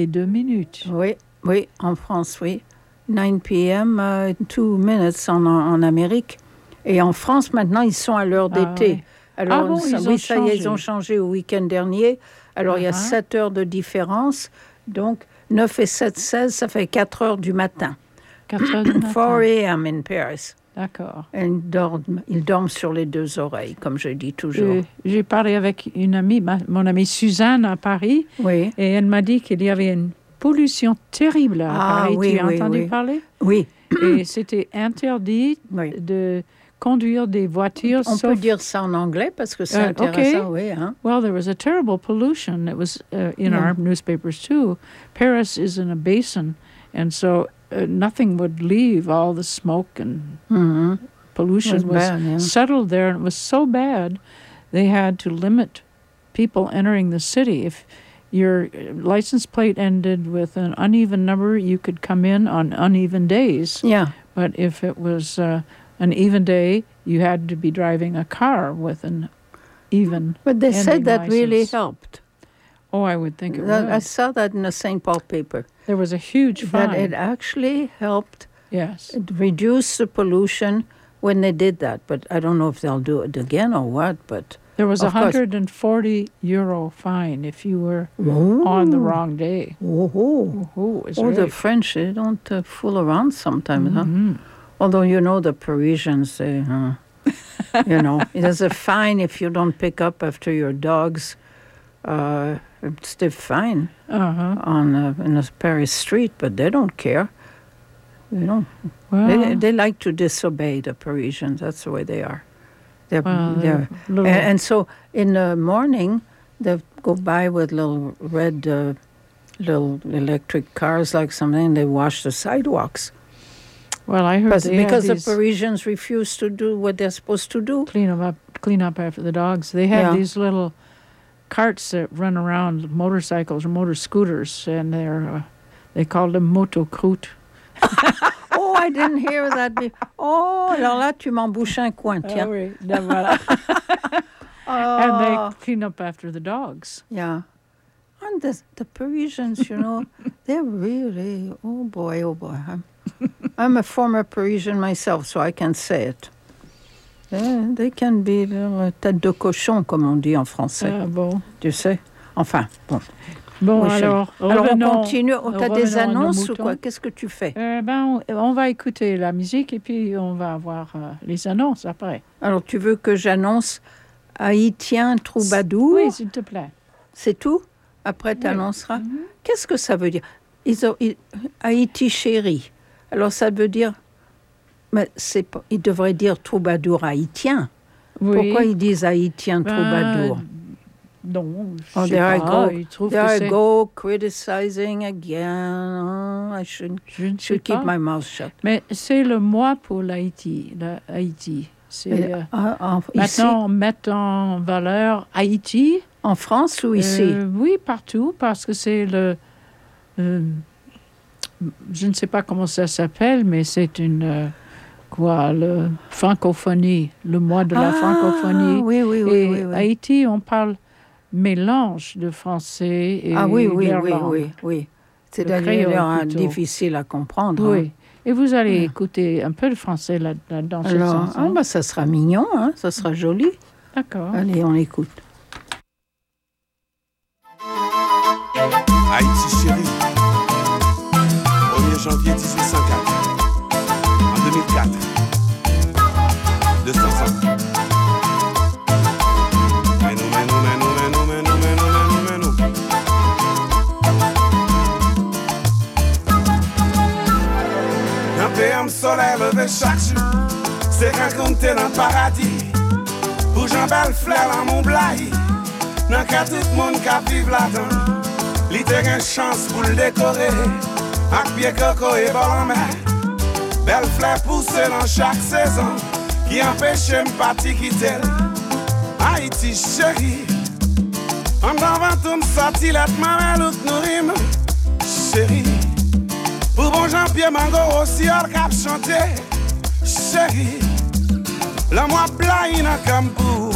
Oui, en France, oui. 9 p.m., 2 minutes en Amérique. Et en France, maintenant, ils sont à l'heure d'été. Oui. Alors, Bon, ça y est, ils ont changé au week-end dernier. Alors, il y a 7 heures de différence. Donc, 9 et 7, 16, ça fait 4 heures du matin. 4 heures du matin. 4 a.m. in Paris. D'accord. Et ils dorment sur les deux oreilles, comme je dis toujours. J'ai parlé avec une amie, mon amie Suzanne à Paris, Oui. et elle m'a dit qu'il y avait une pollution terrible à Paris. oui, Tu as oui, entendu oui. parler? Oui. Et c'était interdit de conduire des voitures. On sauf... peut dire ça en anglais parce que c'est intéressant, oui. Hein? Well, there was a terrible pollution. It was in Yeah. our newspapers too. Paris is in a basin, and so nothing would leave. All the smoke and pollution It was was bad, yeah. settled there, and it was so bad they had to limit people entering the city. If your license plate ended with an uneven number, you could come in on uneven days. Yeah. But if it was an even day, you had to be driving a car with an even. But they said ending that really license. helped. Oh, I would think it I would. saw that in the St. Paul paper. There was a huge That fine. it actually helped Yes. reduce the pollution when they did that. But I don't know if they'll do it again or what. But There was a of course- €140 fine if you were on the wrong day. Oh, it's the really- French, they don't fool around sometimes, huh? Although, you know, the Parisians, they, you know, there's a fine if you don't pick up after your dogs. It's the fine on in a Paris street, but they don't care. You know, Well- they like to disobey the Parisians. That's the way they are. They're, Well, they're little- and so in the morning, they go by with little red, little electric cars like something, and they wash the sidewalks. Well, I heard they had Because the these Parisians refuse to do what they're supposed to do. clean up after the dogs. They had Yeah. these little carts that run around, motorcycles or motor scooters, and they called them motocroutes. Oh, I didn't hear that. Oh, alors là, tu m'embouches un coin, tiens. Ah oui, ben voilà. And they clean up after the dogs. Yeah. And the Parisians, you know, they're really, oh boy. I'm a former Parisian myself, so I can say it. They can be tête de cochon, comme on dit en français. Ah bon. Tu sais? Enfin, bon. Bon, Oui, alors on revenons- continue. T'as des revenons à nos annonces ou moutons. quoi? Qu'est-ce que tu fais? On va écouter la musique et puis on va voir les annonces après. Alors, tu veux que j'annonce Haïtien troubadour? Oui, s'il te plaît. C'est tout? Après, tu annonceras. Qu'est-ce que ça veut dire? Haïti chéri. Alors, ça veut dire... Mais ils devraient dire troubadour haïtien. Oui. Pourquoi ils disent haïtien troubadour? Non, je Oh, sais there pas. I Ils trouvent go. There que I c'est... go, criticizing again. Oh, I should sais keep pas. my mouth shut. Mais c'est le mois pour l'Haïti. Haïti. C'est, ici? maintenant, on met en valeur Haïti. En France ou ici? Oui, partout, parce que c'est le... je ne sais pas comment ça s'appelle, mais c'est une... le francophonie, le mois de la francophonie. Oui. Et Haïti, on parle mélange de français et d'irlandais. Oui. C'est Le créole, d'ailleurs plutôt. difficile à comprendre. Oui. Et vous allez Ouais. écouter un peu de français là-dedans. cette Alors, chanson. ça sera mignon, hein? Ça sera joli. D'accord. Allez, on écoute. Haïti chérie, 1er janvier 1804, en 2004, 200 ans. Menou. Un PM soleil levé chaque jour, c'est quand on t'est dans le paradis. Pour Jean-Bel Flair dans mon blaye, dans qu'à tout le monde qui vive là-dedans. Li te gen chance pour le décorer, ak pied coco et bol en mer. Belle fleur pousse dans chaque saison, qui empêche m'pati quitter. Haïti chérie, en avant tout m'sorti let ma lout nourim. Chérie, pour bon Jean-Pierre Mango aussi hors cap chanter. Chérie, la moi blaye nan comme pour.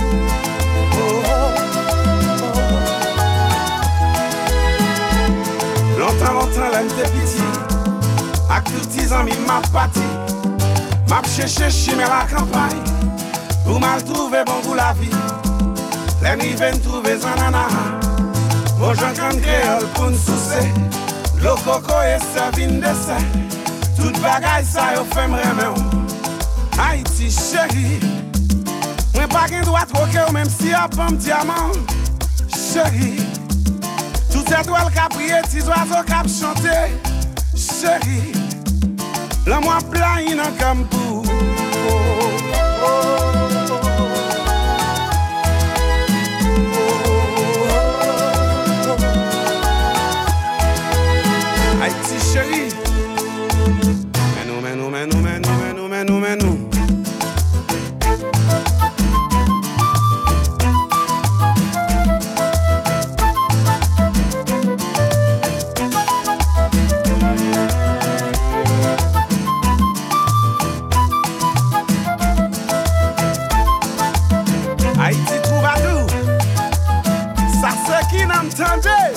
Longtemps, là, m'te piti. Ak tout petits amis, m'a pati. M'a cherché chimé la campagne. Pour mal trouver bon pour la vie. Les niveaux trouver zanana. Bon, j'en can créole pour n'soucer. L'eau coco et servine dessert. Tout bagaille, ça, yo fait m'remer. Haïti chérie, moi pas qu'un droit troquer ou même si y'a pas un diamant. Chérie, tout étoile qui a prié, petits oiseaux qui a chanté. Chérie, le moi plein il n'a comme pour. Haïti chérie, mets-nous. Haïti troubadour, ça c'est qui n'entendait.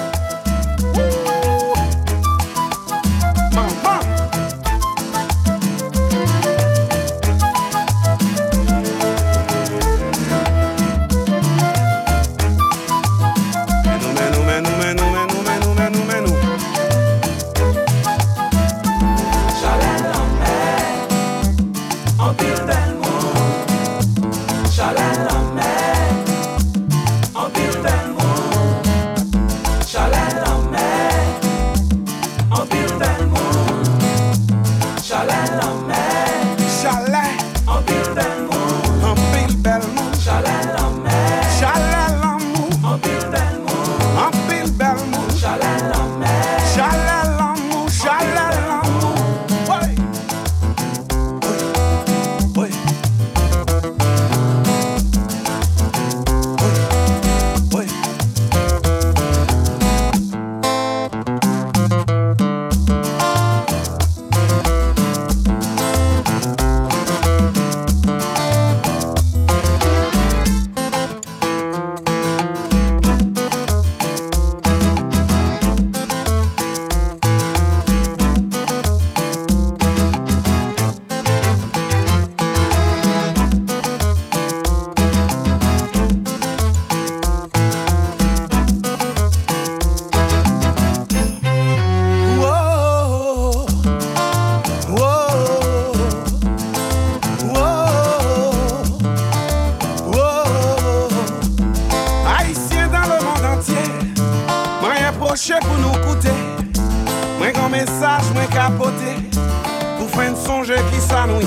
Pour nous coûter, moi grand message, moi capoté, pour faire une songe qui s'annouille.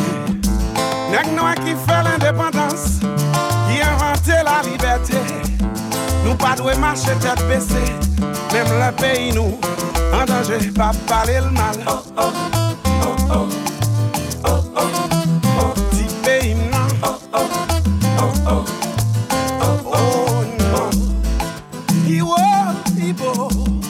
Nèg noir qui fait l'indépendance, qui inventé la liberté. Nous pas doué marcher tête baissée, même le pays nous en danger, pas parler le mal. Oh oh oh oh oh oh oh, petit pays non. Oh oh oh oh oh oh non. Iwo ibo.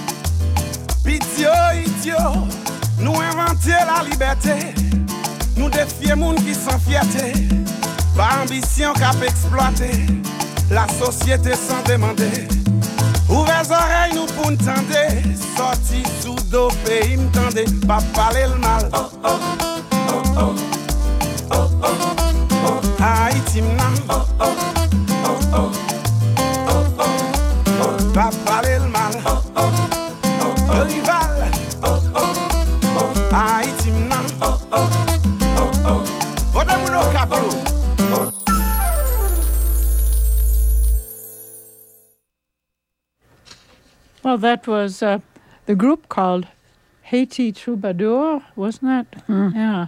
Idiot, nous inventer la liberté, nous défier moun qui sans fierté, pas ambition cap exploiter, la société sans demander. Ouvrez oreilles nous pour nous tendre, sorti sous dos pays m'tendez, pas parler le mal. Oh oh oh oh oh oh oh, Haïti m'nan. Oh oh oh oh oh oh oh, pas parler le mal. Oh oh oh, rival. Haïti m'nan. Oh oh oh oh, vote moun au caplo. Well, that was the group called Haiti Troubadour, wasn't it? Yeah.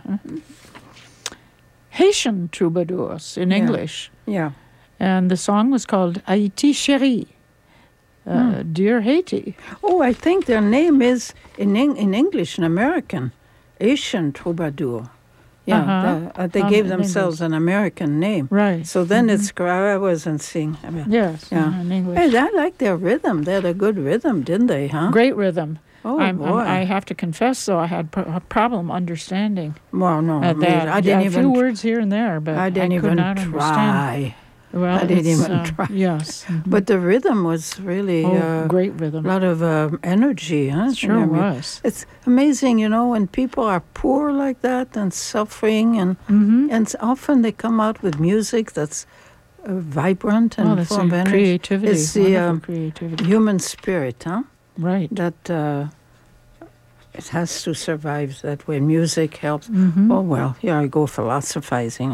Haitian Troubadours in English. Yeah. And the song was called Haïti Chérie, Dear Haiti. Oh, I think their name is, in English, in American, Haitian Troubadour. Yeah, they gave themselves an American name. Right. So then it's, I wasn't seeing. I mean, yes, yeah. in English. Hey, I like their rhythm. They had a good rhythm, didn't they, huh? Great rhythm. Oh, boy. I have to confess, though, I had a problem understanding. Well, no, that. I didn't even. A few words here and there, but I didn't could even not try. Understand. Well, I didn't even try. Yes. But the rhythm was really great rhythm. A lot of energy, huh? It sure was. It's amazing, you know, when people are poor like that and suffering, and often they come out with music that's vibrant and full of energy. Creativity. It's the creativity. human spirit, huh? Right. That it has to survive that way. Music helps. Mhm. Oh, well, here I go philosophizing.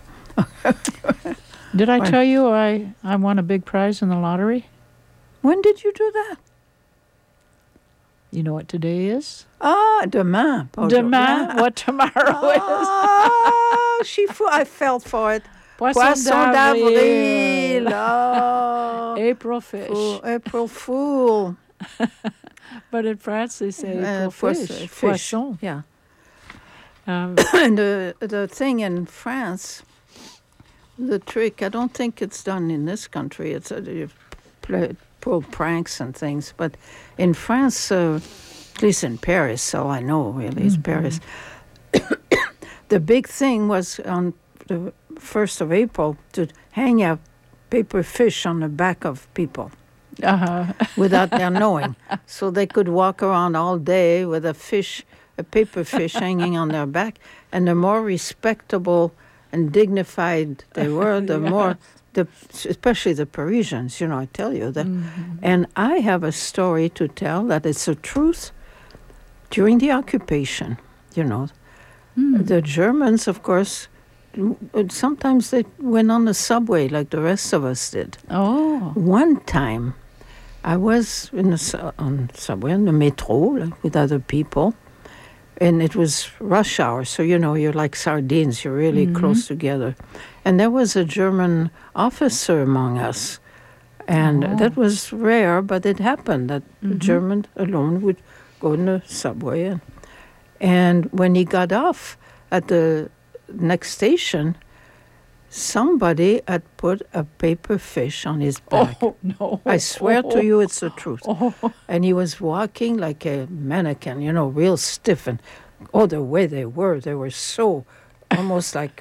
Did I When- tell you I won a big prize in the lottery? When did you do that? You know what today is? Ah, demain. Demain, what tomorrow is. Ah, I felt for it. Poisson d'avril. Oh, April fish. April Fool. But in France, they say April fish. Fish. Poisson. Yeah. Um, And the thing in France, the trick, I don't think it's done in this country. It's you pull pranks and things. But in France, at least in Paris, so I know really, it's Paris. The big thing was on the 1st of April to hang a paper fish on the back of people. Without their knowing. So they could walk around all day with a paper fish hanging on their back. And the more respectable and dignified they were, the more, especially the Parisians, I tell you that. And I have a story to tell that it's a truth. During the occupation, the Germans, of course, sometimes they went on the subway like the rest of us did. Oh. One time, I was on subway, in the metro, with other people, and it was rush hour, so, you're like sardines, you're really close together. And there was a German officer among us, and that was rare, but it happened that a German alone would go in the subway. And when he got off at the next station, somebody had put a paper fish on his back. Oh, no. I swear to you, it's the truth. And he was walking like a mannequin, real stiff. And the way they were so almost like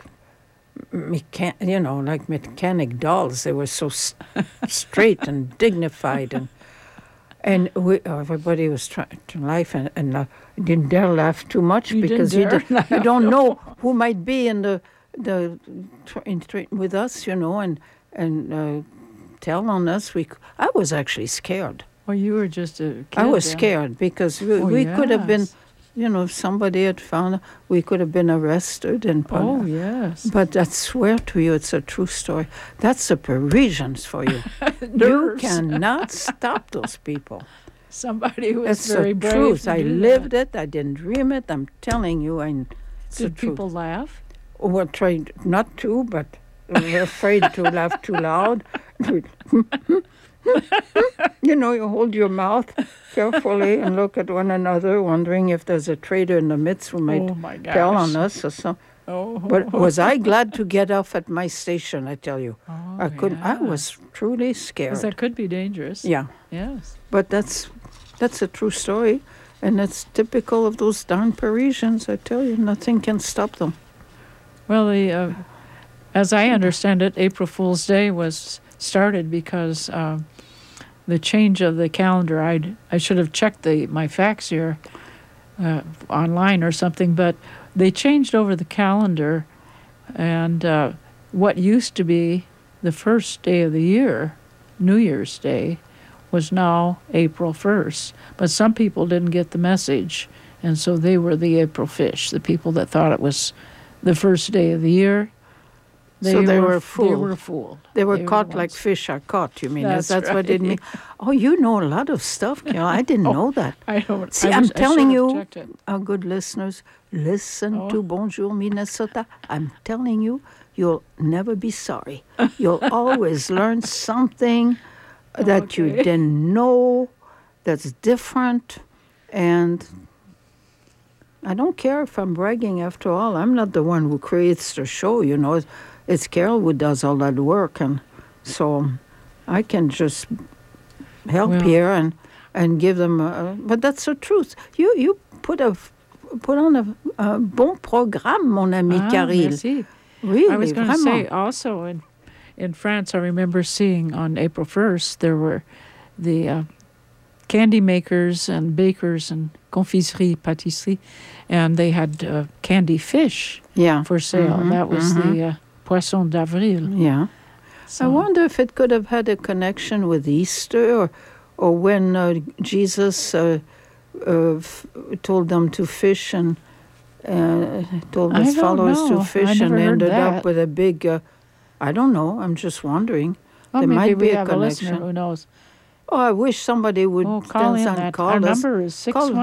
like mechanic dolls. They were so straight and dignified. And everybody was trying to laugh, and didn't dare laugh too much because you don't know who might be in the with us, and tell on us. I was actually scared. Well, you were just a kid. I was then. scared because we could have been, yes. If somebody had found, we could have been arrested and. Oh, yes. But I swear to you, it's a true story. That's the Parisians for you. You Nerves. cannot stop those people. Somebody who was That's very the brave. truth. to I do lived that. it. I didn't dream it. I'm telling you. It's the Did truth. people laugh? Well, tried not to, but we're afraid to laugh too loud. You hold your mouth carefully and look at one another, wondering if there's a traitor in the midst who might Oh, my tell gosh. on us or something. Oh. But was I glad to get off at my station, I tell you. I couldn't. I yeah. was truly 'Cause scared. that could be dangerous. Yeah. Yes. But that's a true story, and it's typical of those darn Parisians, I tell you. Nothing can stop them. Well, as I understand it, April Fool's Day was started because the change of the calendar. I should have checked my facts here online or something, but they changed over the calendar, and what used to be the first day of the year, New Year's Day, was now April 1st. But some people didn't get the message, and so they were the April fish, the people that thought it was the first day of the year. So they were fooled. They were fooled. They were the caught ones. like fish are caught, you mean? That's That's what it right. means. Oh, you know a lot of stuff, Carol. I didn't know that. I don't. See, I I'm wish I telling should have you, checked it. our good listeners, listen to Bonjour Minnesota. I'm telling you, you'll never be sorry. You'll always learn something that you didn't know, that's different. And I don't care if I'm bragging. After all, I'm not the one who creates the show, It's Carol who does all that work. And so I can just help Well- here and give them. But that's the truth. You put on a bon programme, mon ami Caril. Merci. Really, I was going to vraiment. say also in France, I remember seeing on April 1st there were the candy makers and bakers and confiserie, pâtisserie, and they had candy fish for sale. Mhm, That was the Poisson d'avril. Yeah. I wonder if it could have had a connection with Easter or when Jesus told them to fish and told I his don't followers know. to fish I and never heard ended that. up with a big. I don't know. I'm just wondering. Oh, there maybe might be we a have a listener. connection. Who knows? Oh, I wish somebody would Call in. and That. call Our us. number is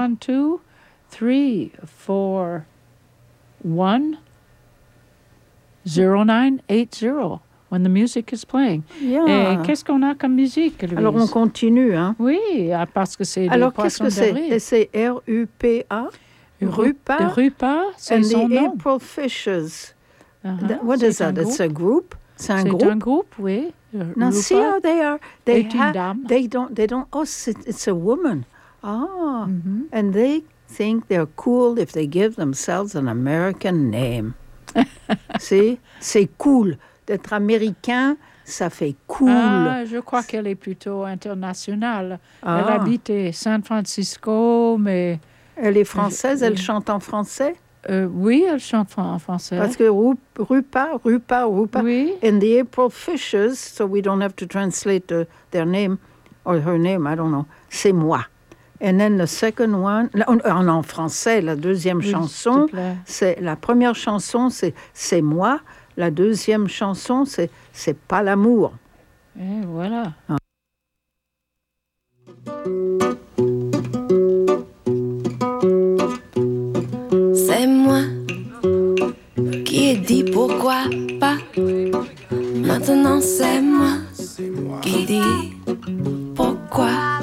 612-341-0980 when the music is playing. Yeah. Et qu'est-ce qu'on a comme musique, Louise? Alors, on continue. Hein? Oui, parce que c'est Alors, les qu'est-ce poissons que c'est? d'avril. Et c'est R-U-P-A? Rupa? Rupa, c'est And son the nom. April Fishes. Uh-huh. What C'est is that? un It's a group? C'est un C'est groupe? un groupe, oui. Now, see how they are. They est une dame. They don't. Oh, it's a woman. Ah, and they think they're cool if they give themselves an American name. See, c'est cool d'être américain. Ça fait cool. Ah, je crois qu'elle est plutôt internationale. Ah. Elle habite à San Francisco, mais... Elle est française. Elle chante en français. Oui, elle chante en français. Parce que Rupa. Oui. And the April Fishes, so we don't have to translate their name or her name, I don't know. C'est moi. And then the second one, en français, la deuxième Oui, chanson, s'il te plaît. c'est la première chanson, c'est moi. La deuxième chanson, c'est pas l'amour. Et voilà. C'est moi qui ai dit pourquoi pas. Maintenant c'est moi qui dis pourquoi.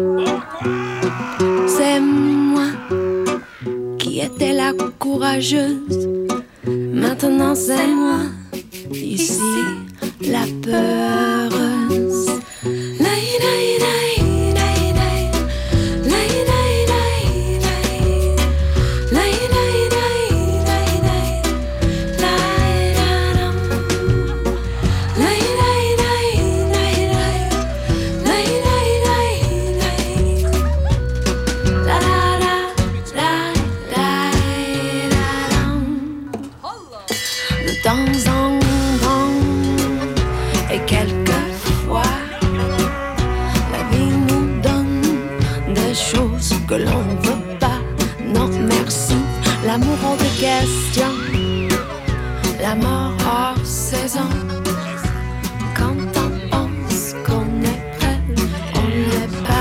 C'est moi qui étais la courageuse. Maintenant c'est moi ici la peureuse. De temps en temps et quelquefois, la vie nous donne des choses que l'on ne veut pas. Non merci, l'amour hors de question, la mort hors saison. Quand on pense qu'on est prêt, on n'est pas.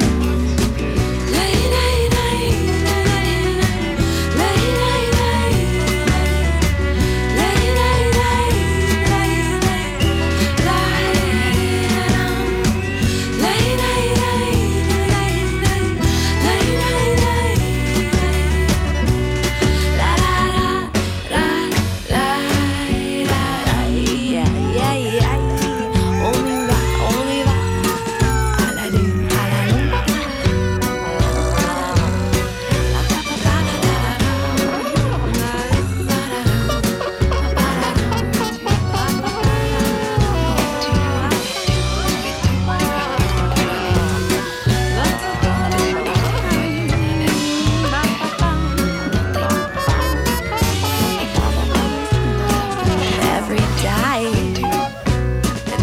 Every day and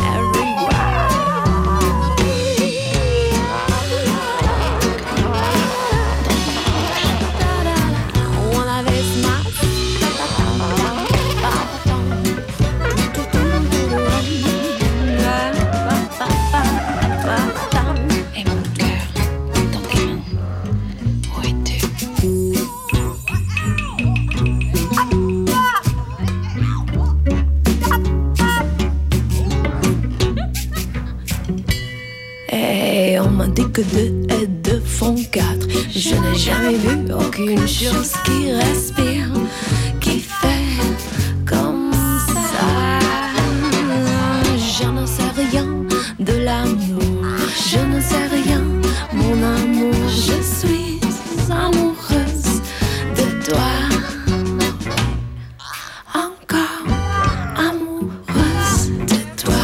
everywhere. Una vez más. Et mon cœur dans tes mains. Où es-tu? Et on m'a dit que 2 et 2 font 4. Je n'ai jamais vu aucune chose qui respire, qui fait comme ça. Je ne sais rien de l'amour, je ne sais rien, mon amour. Je suis amoureuse de toi. Encore amoureuse de toi.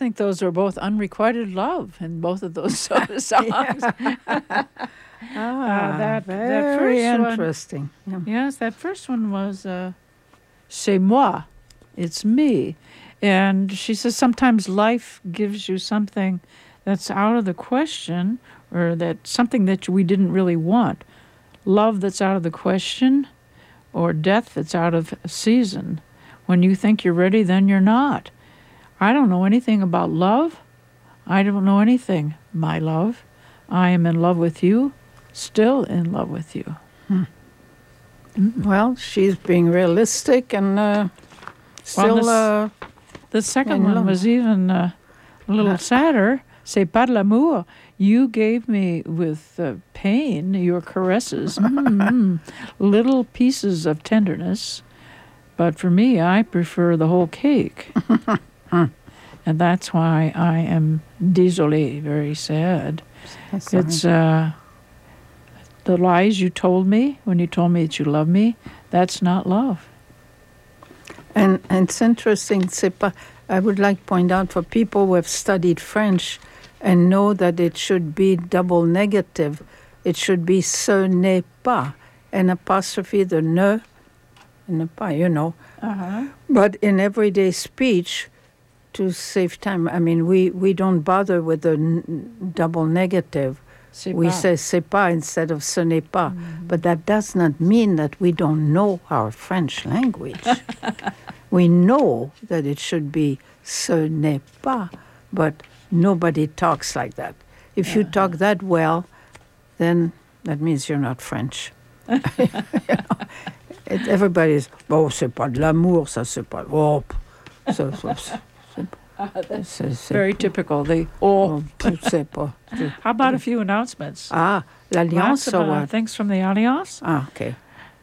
think those are both unrequited love in both of those songs. That very first interesting. One, yes, that first one was C'est moi, it's me. And she says sometimes life gives you something that's out of the question, or that something that we didn't really want. Love that's out of the question, or death that's out of season. When you think you're ready, then you're not. I don't know anything about love. I don't know anything, my love. I am in love with you, still in love with you. Well, she's being realistic and still. The second one was even a little sadder. C'est pas de l'amour. You gave me with pain your caresses, little pieces of tenderness. But for me, I prefer the whole cake. And that's why I am désolée, very sad. It's the lies you told me when you told me that you love me, that's not love. And it's interesting, I would like to point out for people who have studied French and know that it should be double negative. It should be ce n'est pas, an apostrophe, the ne pas, you know. But in everyday speech, to save time, I mean, we don't bother with the double negative. We say c'est pas instead of ce n'est pas. But that does not mean that we don't know our French language. We know that it should be ce n'est pas, but nobody talks like that. If you talk that well, then that means you're not French. Everybody's, oh, c'est pas de l'amour, ça c'est pas. Oh, that's very typical. C'est pas. How about a few announcements? L'Alliance or what? Things from the Alliance. Okay.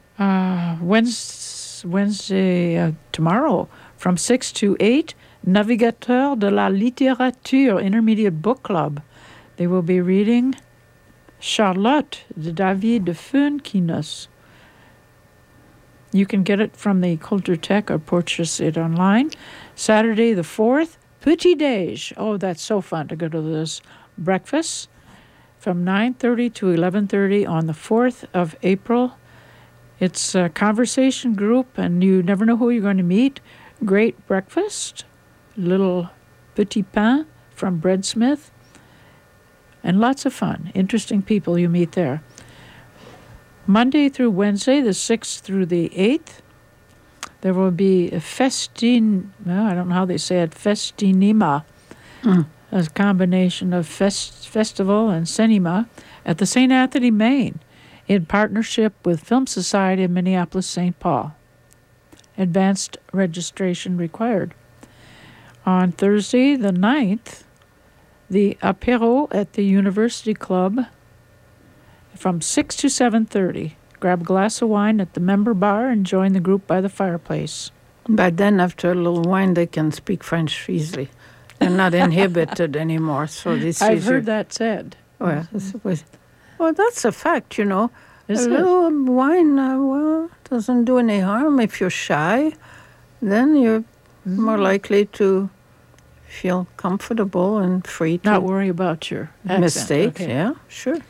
Wednesday, tomorrow, from 6 to 8, Navigateur de la Littérature Intermediate Book Club. They will be reading Charlotte de David de Funkinos. You can get it from the Culture-Tech or purchase it online. Saturday the 4th, Petit Déj. Oh, that's so fun to go to this breakfast from 9:30 to 11:30 on the 4th of April. It's a conversation group, and you never know who you're going to meet. Great breakfast, little petit pain from Breadsmith, and lots of fun. Interesting people you meet there. Monday through Wednesday, the 6th through the 8th, there will be a I don't know how they say it, festinima, a combination of festival and cinema at the St. Anthony, Maine, in partnership with Film Society of Minneapolis-St. Paul. Advanced registration required. On Thursday, the 9th, the apéro at the University Club from 6 to 7:30. Grab a glass of wine at the member bar and join the group by the fireplace. But then after a little wine, they can speak French easily. They're not inhibited anymore. So this I've heard that said. Well, that's a fact, you know. Is a it? little wine, doesn't do any harm. If you're shy, then you're more likely to feel comfortable and free to Not worry about your accent. mistakes. Okay. Yeah, sure.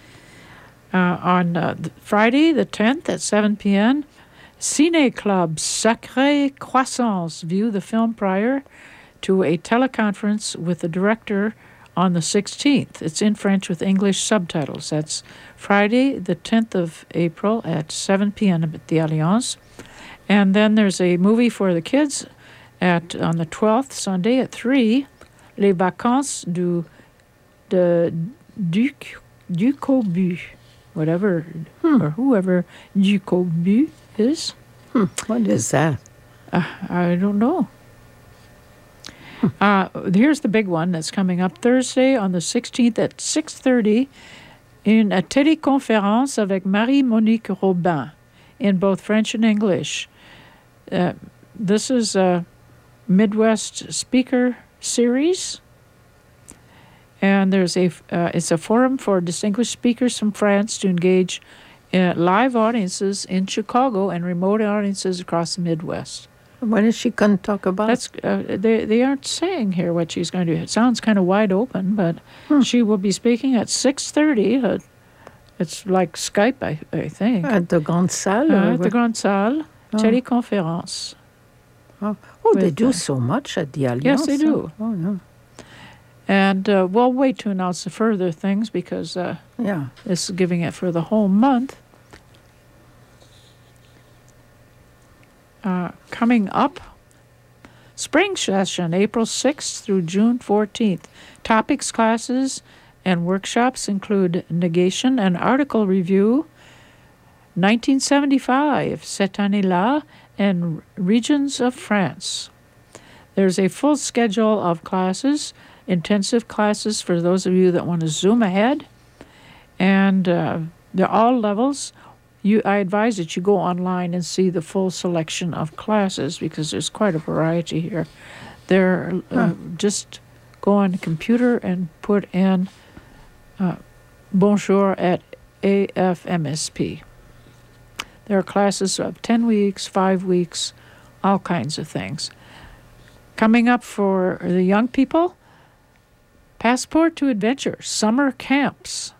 On Friday, the 10th at 7 p.m., Ciné Club Sacré Croissance. View the film prior to a teleconference with the director on the 16th. It's in French with English subtitles. That's Friday, the 10th of April at 7 p.m. at the Alliance. And then there's a movie for the kids on the 12th, Sunday at 3, Les Vacances du Cobu. Whatever or whoever Ducobu is. What is that? I don't know. Here's the big one that's coming up Thursday on the 16th at 6:30 in a téléconférence avec Marie-Monique Robin in both French and English. This is a Midwest speaker series. And it's a forum for distinguished speakers from France to engage live audiences in Chicago and remote audiences across the Midwest. What is she going to talk about? That's they aren't saying here what she's going to do. It sounds kind of wide open, but she will be speaking at 6:30. It's like Skype, I think. At the Grande Salle? At the Grande Salle, téléconférence. Oh, they do so much at the Alliance. Yes, they do. Oh, yeah. And we'll wait to announce the further things because this is giving it for the whole month. Coming up, spring session, April 6th through June 14th. Topics, classes, and workshops include negation and article review, 1975, cette année-là, and regions of France. There's a full schedule of classes, intensive classes for those of you that want to zoom ahead, and they're all levels. I advise that you go online and see the full selection of classes because there's quite a variety here. Just go on the computer and put in Bonjour at AFMSP. There are classes of 10 weeks, 5 weeks, all kinds of things. Coming up for the young people, Passport to Adventure, summer camps.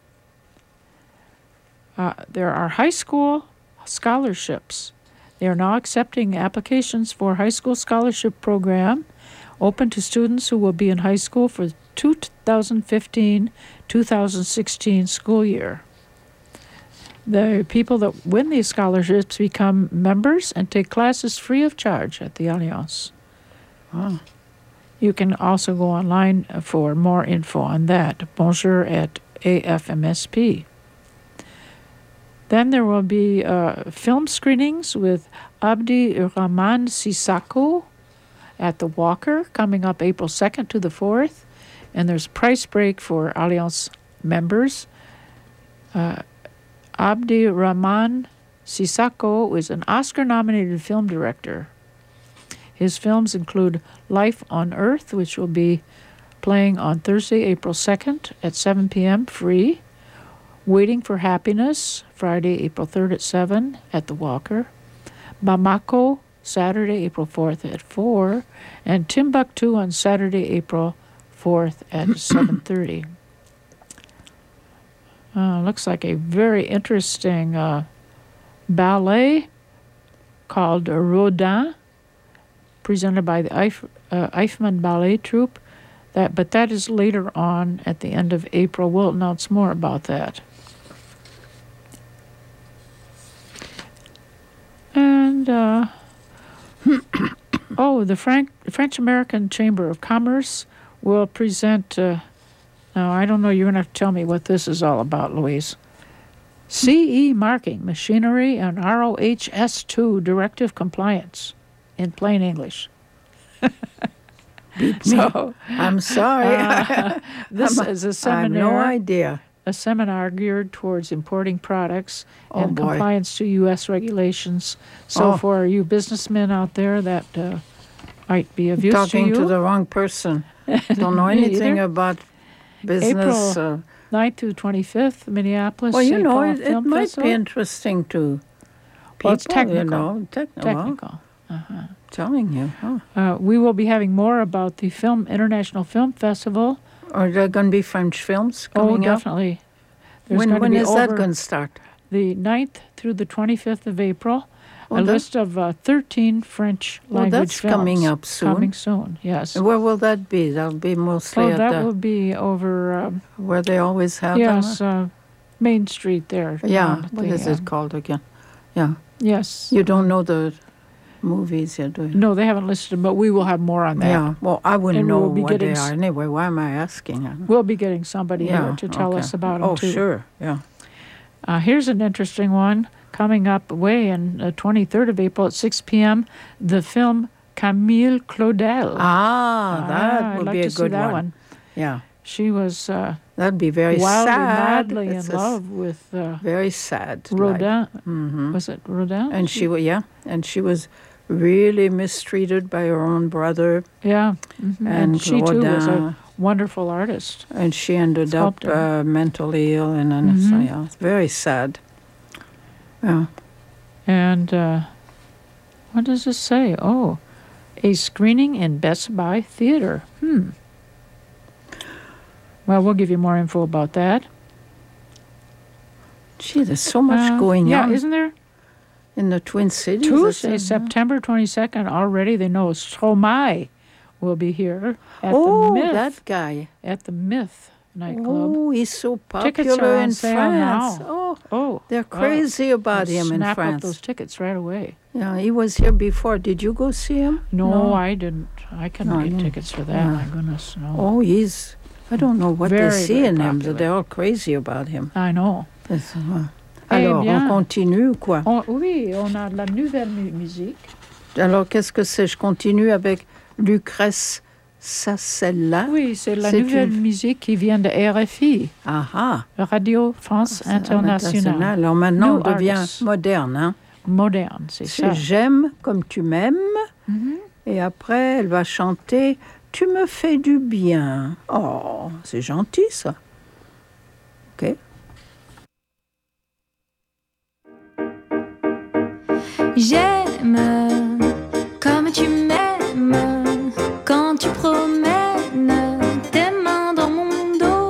There are high school scholarships. They are now accepting applications for high school scholarship program open to students who will be in high school for 2015-2016 school year. The people that win these scholarships become members and take classes free of charge at the Alliance. Wow. You can also go online for more info on that. Bonjour at AFMSP. Then there will be film screenings with Abdi Rahman Sissako at the Walker coming up April 2nd to the 4th. And there's a price break for Alliance members. Abdi Rahman Sissako is an Oscar-nominated film director. His films include Life on Earth, which will be playing on Thursday, April 2nd at 7 p.m. free. Waiting for Happiness, Friday, April 3rd at 7 at the Walker. Bamako, Saturday, April 4th at 4. And Timbuktu on Saturday, April 4th at 7:30. Looks like a very interesting ballet called Rodin, presented by the Eichmann Ballet Troupe. But that is later on at the end of April. We'll announce more about that. And, the French-American Chamber of Commerce will present, now I don't know, you're going to have to tell me what this is all about, Louise. CE marking, machinery, and ROHS2 directive compliance, in plain English. Beat me. I'm sorry. This is a seminar. I have no idea. A seminar geared towards importing products and boy. compliance to U.S. regulations. So for you businessmen out there, that might be of use to you. Talking to the wrong person. Don't know anything about business. April 9th through 25th, Minneapolis. Well, St. Paul it Film might Festival. be interesting to people. Well, it's technical. Technical. Telling you. We will be having more about the International Film Festival. Are there going to be French films coming up? Definitely. When is that going to start? The 9th through the 25th of April. A list of 13 French language that's films. Coming up soon. Coming soon, yes. And where will that be? That'll be mostly at that will be over... where they always have them? Main Street there. Yeah, what is it called again? Yeah. Yes. You don't know the movies yet, do you? No, they haven't listed them, but we will have more on that. Yeah, well, I wouldn't know we'll what they are anyway. Why am I asking? We'll be getting somebody here to tell us about them, too. Oh, sure, yeah. Here's an interesting one coming up way in 23rd of April at 6 p.m. The film Camille Claudel. That would be a good one. Yeah. She was that'd be very madly in love with very sad Rodin. Mm-hmm. Was it Rodin? And she was really mistreated by her own brother. Yeah, and she too was a wonderful artist. And she ended up mentally ill, and it's very sad. Yeah. And What does this say? Oh, a screening in Best Buy Theater. Well, we'll give you more info about that. Gee, there's so much going on. Yeah, isn't there? In the Twin Cities. Tuesday, September 22nd. Already they know Stromae will be here at Oh, the Myth. that guy. At the Myth nightclub. Oh, he's so Tickets are popular on in sale France. now. Oh, they're crazy about him in Snap up France. those tickets right away. Yeah, he was here before. Did you go see him? No, I didn't. I couldn't No, get no. tickets for that. Yeah. My goodness, no. Oh, I don't know what Very, they see very in him. popular. They're all crazy about him. I know. Alors, bien. on continue, quoi. Oui, on a de la nouvelle musique. Alors, qu'est-ce que c'est? Je continue avec Lucrèce Sassella. Oui, c'est la nouvelle musique qui vient de RFI. Radio France Internationale. Alors maintenant, New on devient artists. moderne. Hein? Moderne, c'est ça. J'aime comme tu m'aimes. Et après, elle va chanter Tu me fais du bien. Oh, c'est gentil, ça. OK. J'aime comme tu m'aimes quand tu promènes tes mains dans mon dos.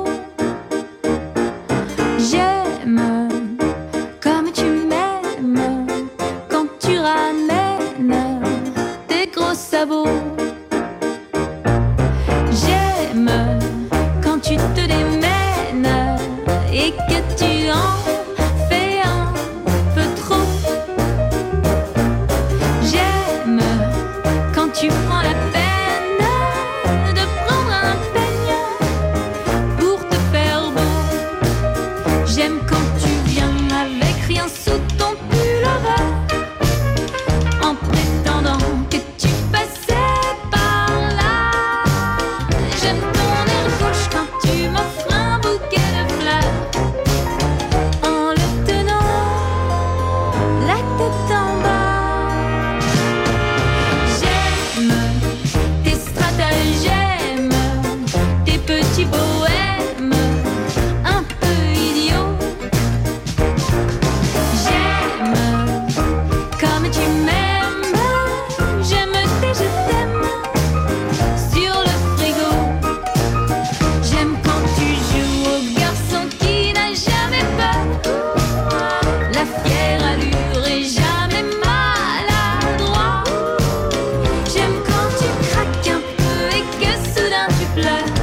J'aime comme tu m'aimes quand tu ramènes tes gros sabots. J'aime quand tu te démènes et que tu en fais un peu trop. J'aime quand tu prends la peine de prendre un peigne pour te faire beau. J'aime quand tu viens avec rien sous ton pullover en prétendant que tu passais par là. J'aime ton air gauche quand tu m'offres un bouquet de fleurs en le tenant la tête en bas. J'aime tes stratagèmes, tes petits poèmes un peu idiots. J'aime comme tu m'aimes, j'aime tes je t'aime sur le frigo. J'aime quand tu joues au garçon qui n'a jamais peur, la fière allure et jamais maladroit. J'aime quand tu craques un peu et que soudain tu pleures,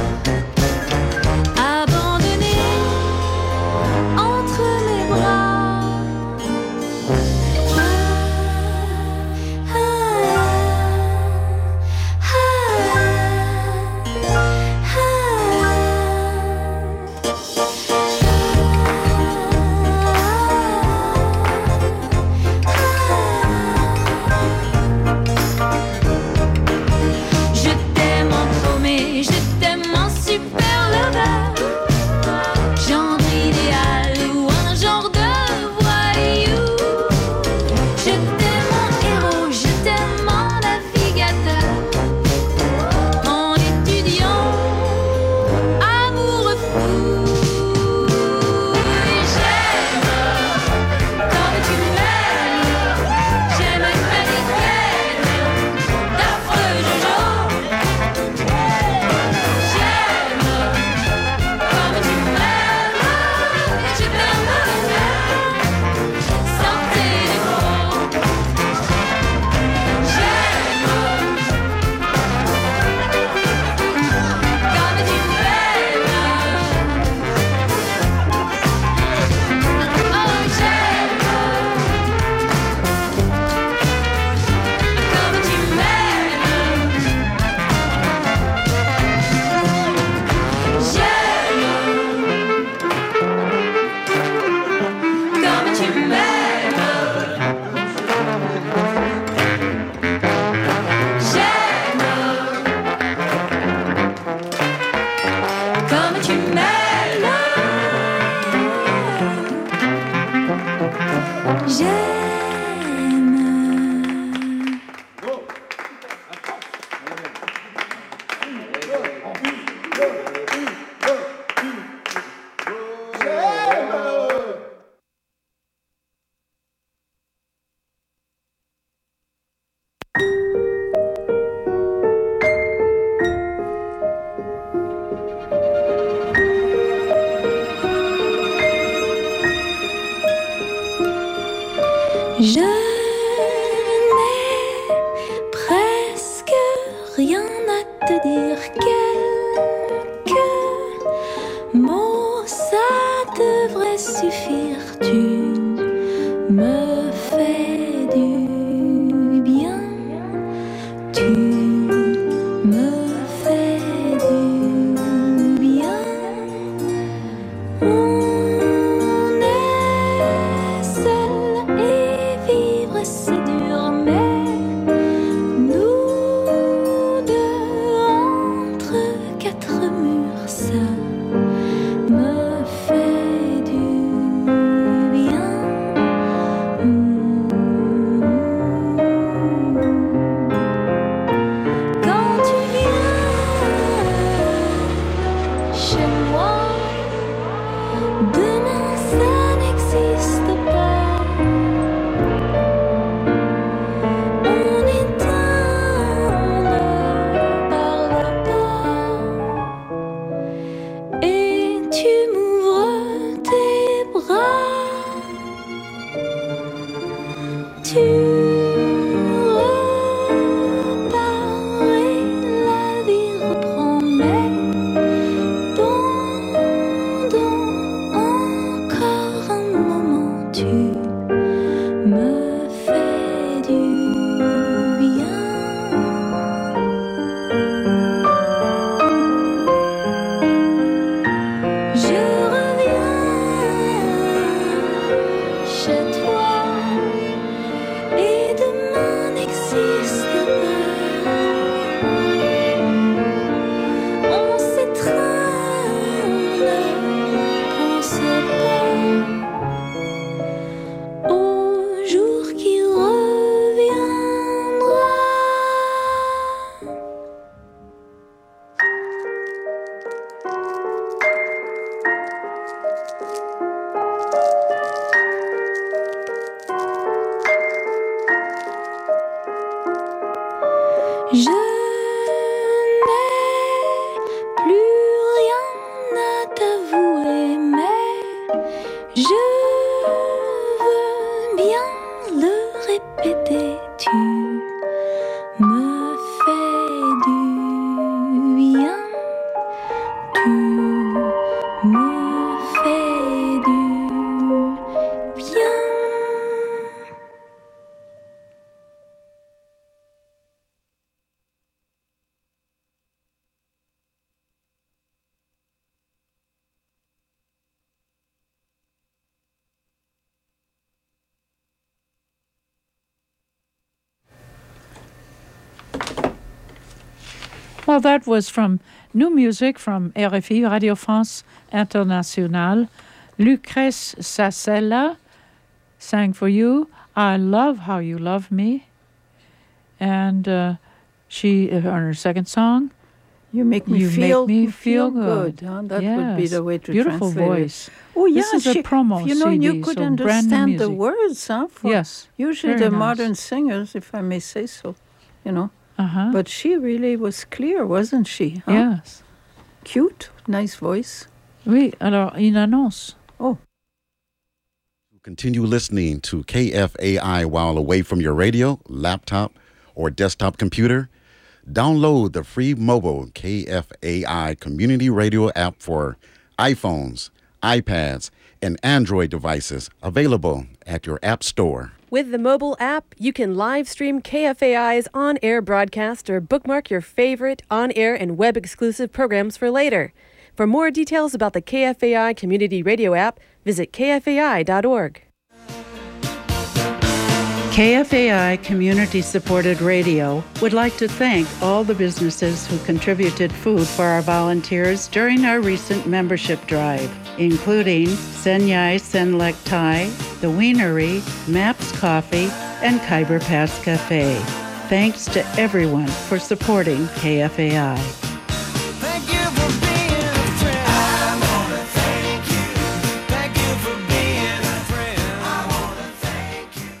abandonné entre mes bras. Je t'aime en paumé, je t'aime en super lover, genre idéal ou un genre de voyou. Je t'aime en héros, je t'aime en navigateur, en étudiant, amoureux fou. Je n'ai presque rien à te dire. Quelques mots, ça devrait suffire. Tu me fais du bien. Tu me fais du bien. On est seul et vivre c'est dur, mais nous deux entre quatre murs, ça me fait du bien. Quand tu viens chez moi, demain ça n'existe pas. On éteint, ne parle pas. Et tu m'ouvres tes bras. Tu repars et la vie reprend. Mais pendant encore un moment, tu me fais du bien. Je reviens chez toi et demain n'existe pas. On s'étreint, ne pense pas au jour qui reviendra. Je n'ai plus rien à t'avouer, mais je veux bien le répéter. Tu me fais du bien. Tu me fais du bien. Well, that was from new music from RFI, Radio France Internationale. Lucrèce Sassella sang for you, I Love How You Love Me. And she, on her second song, You make me You feel Make Me Feel Good. Huh? That would be Yes, the way to beautiful translate voice. it. Oh, yeah, This is a promo You know, you CD, could so brand new understand the music. words, huh? For Yes, usually very the nice. modern singers, if I may say so, you know. Uh-huh. But she really was clear, wasn't she? Huh? Yes. Cute, nice voice. Oui, alors, une annonce. Oh. Continue listening to KFAI while away from your radio, laptop, or desktop computer. Download the free mobile KFAI community radio app for iPhones, iPads, and Android devices, available at your app store. With the mobile app, you can live stream KFAI's on-air broadcast or bookmark your favorite on-air and web-exclusive programs for later. For more details about the KFAI Community Radio app, visit kfai.org. KFAI Community Supported Radio would like to thank all the businesses who contributed food for our volunteers during our recent membership drive, including Senyai Senlek Thai, The Wienery, Maps Coffee, and Khyber Pass Cafe. Thanks to everyone for supporting KFAI. Thank you for being a friend. I wanna thank you. Thank you for being a friend. I wanna thank you.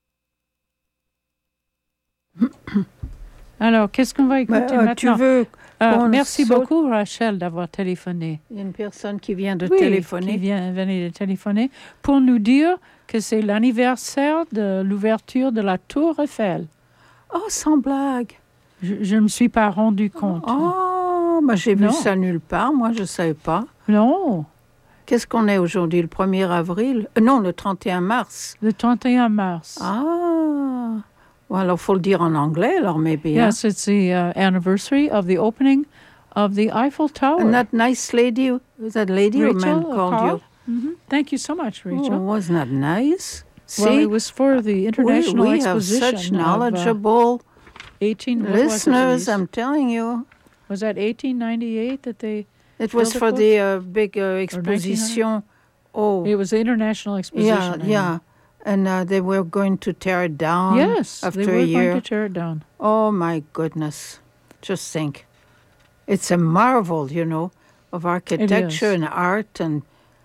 Alors, qu'est-ce qu'on va écouter maintenant? Tu veux On Merci saute- beaucoup, Rachel, d'avoir téléphoné. Il y a une personne qui vient de Oui, téléphoner. qui venait de téléphoner pour nous dire que c'est l'anniversaire de l'ouverture de la Tour Eiffel. Oh, sans blague. Je ne me suis pas rendu compte. Oh, bah j'ai vu Non. ça nulle part. Moi, je ne savais pas. Non. Qu'est-ce qu'on est aujourd'hui, le 1er avril? Non, le 31 mars. Le 31 mars. Ah. Well, alors, il faut le dire en anglais, alors, maybe. Yes, it's the anniversary of the opening of the Eiffel Tower. And that nice lady, was that lady or man Rachel, called Carl? you? Mhm. Thank you so much, Rachel. Oh, wasn't that nice? Well, it was for the International we have Exposition such of, knowledgeable 18 what was it, listeners, Louise? I'm telling you. Was that 1898 that they It was built for it the big exposition. Oh, It was the International Exposition. yeah. And they were going to tear it down Yes, after they were a year. going to tear it down. Oh, my goodness. Just think. It's a marvel, you know, of architecture and art and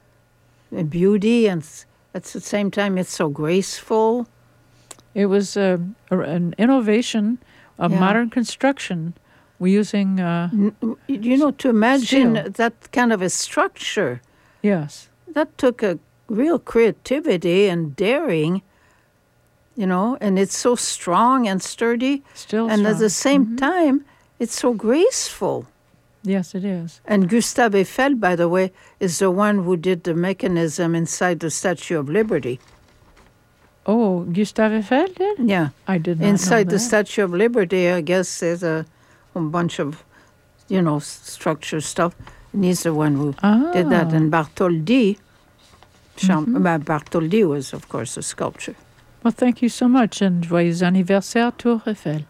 beauty. And at the same time, it's so graceful. It was an innovation of Yeah. modern construction. We're using You know, to imagine Steel. that kind of a structure, yes. that took a real creativity and daring, you know, and it's so strong and sturdy. Still and at the strong. same time, it's so graceful. Yes, it is. And Gustave Eiffel, by the way, is the one who did the mechanism inside the Statue of Liberty. Oh, Gustave Eiffel did? Yeah. I did not Inside know the that. Statue of Liberty, I guess there's a bunch of, you know, structure stuff. And he's the one who did that. Ah. And Bartholdi, Bartholdi was, of course, a sculptor. Well, thank you so much, and joyeux anniversaire, Tour Eiffel.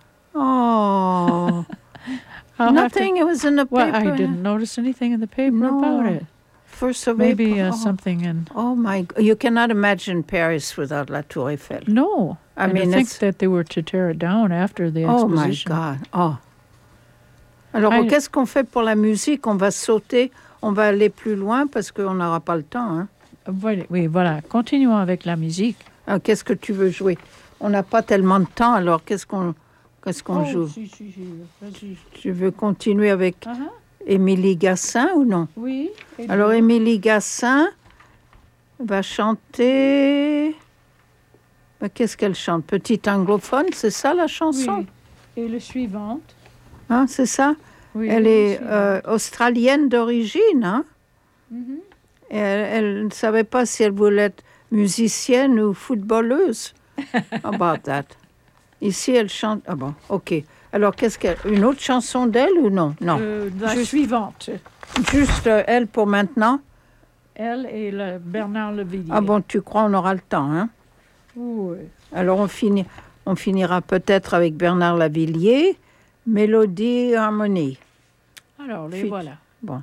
Oh. I'll have Nothing, it was in the Well, paper. I didn't notice anything in the paper about it. First of Maybe April. something in. Oh, my. You cannot imagine Paris without La Tour Eiffel. No. I And mean, to think it's. that they were to tear it down after the Oh, my exposition. God. Oh. Alors, I- qu'est-ce qu'on fait pour la musique? On va sauter, on va aller plus loin parce qu'on n'aura pas le temps. Hein? Oui, voilà. Continuons avec la musique. Ah, qu'est-ce que tu veux jouer? On n'a pas tellement de temps, alors qu'est-ce qu'on joue? Si, vas-y. Tu veux continuer avec Uh-huh. Émilie Gassin ou non? Oui. et Alors, bien. Émilie Gassin va chanter... Qu'est-ce qu'elle chante? Petite anglophone, c'est ça la chanson? Oui. Et le suivante. Hein, c'est ça? Oui, Elle le est suivant. australienne d'origine, hein? Mhm. Et elle ne savait pas si elle voulait être musicienne ou footballeuse. How about that? Ici, elle chante... Ah bon, OK. Alors, une autre chanson d'elle ou non? Non. La suivante. Juste elle pour maintenant? Elle et Bernard Levilliers. Ah bon, tu crois on aura le temps, hein? Oui. Alors, on finira peut-être avec Bernard Lavillier, Mélodie, harmonie. Alors, les Puis- voilà. Bon.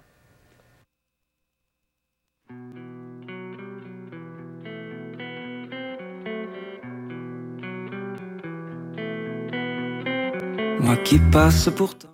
Moi qui passe pourtant.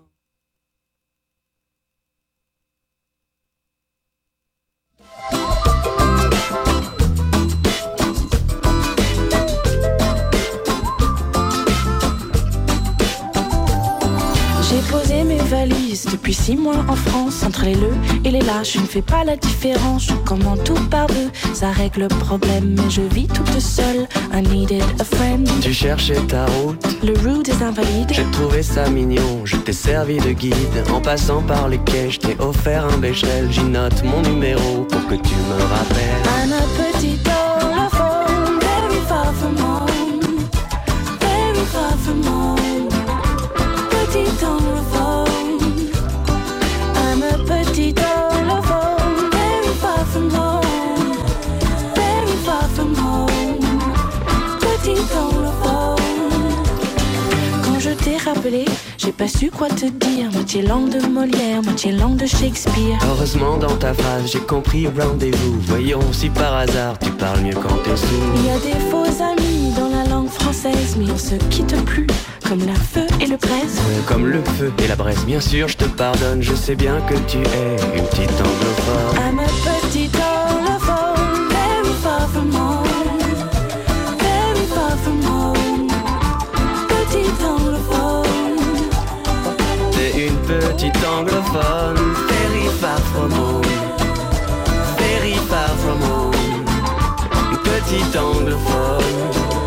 J'ai posé mes valises depuis 6 mois en France. Entre les le et les là, je ne fais pas la différence. Je commande tout par deux, ça règle le problème. Mais je vis toute seule, I needed a friend. Tu cherchais ta route, Le route des invalides. j'ai trouvé ça mignon, je t'ai servi de guide. En passant par les quais, je t'ai offert un bécherel. J'y note mon numéro pour que tu me rappelles. I'm a petit holophone, very far from home. Very far from home. Petit holophone. I'm a petit holophone, very far from home. Very far from home. Petit holophone. Quand je t'ai rappelé, j'ai pas su quoi te dire. Moitié langue de Molière, moitié langue de Shakespeare. Heureusement dans ta phrase, j'ai compris rendez-vous. Voyons si par hasard tu parles mieux quand t'es Il sourd. y a des faux amis dans la langue française, mais on se quitte plus, comme la feu et le braise. Comme le feu et la braise, bien sûr je te pardonne. Je sais bien que tu es une petite anglophone. I'm a petit holophone, very far from home. Very far from home. Petit holophone. T'es une petite anglophone, very far from home, very far from home, petit anglophone.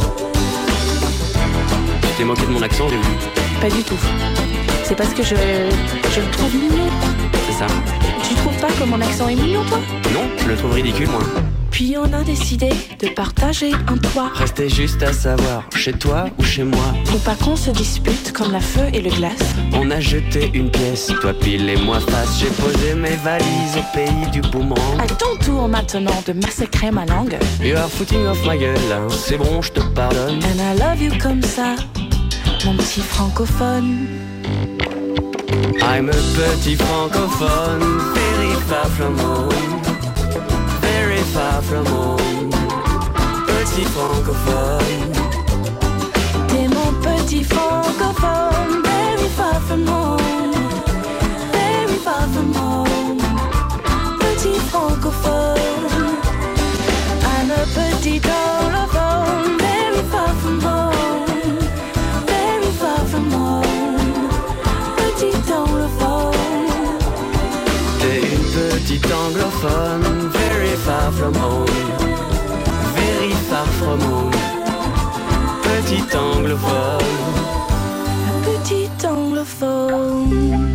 Tu t'es moqué de mon accent, j'ai vu. Pas du tout. C'est parce que je le trouve mignon. C'est ça? Tu trouves pas que mon accent est mignon, toi? Non, je le trouve ridicule, moi. Puis on a décidé de partager un toit. Restait juste à savoir, chez toi ou chez moi. Pour pas qu'on se dispute comme la feu et le glace. On a jeté une pièce, toi pile et moi face. J'ai posé mes valises au pays du boomerang. À ton tour maintenant de massacrer ma langue. You are footing off ma gueule, hein. C'est bon, je te pardonne. And I love you comme ça, mon petit francophone. I'm a petit francophone, very far from home, very far from home, petit francophone. T'es mon petit francophone, very far from home, very far from home, petit francophone. I'm a petit anglophone, very far from home, very far from home, petit anglophone. T'es une petite anglophone, very far from home, very far from home, petit anglophone. Un petit anglophone.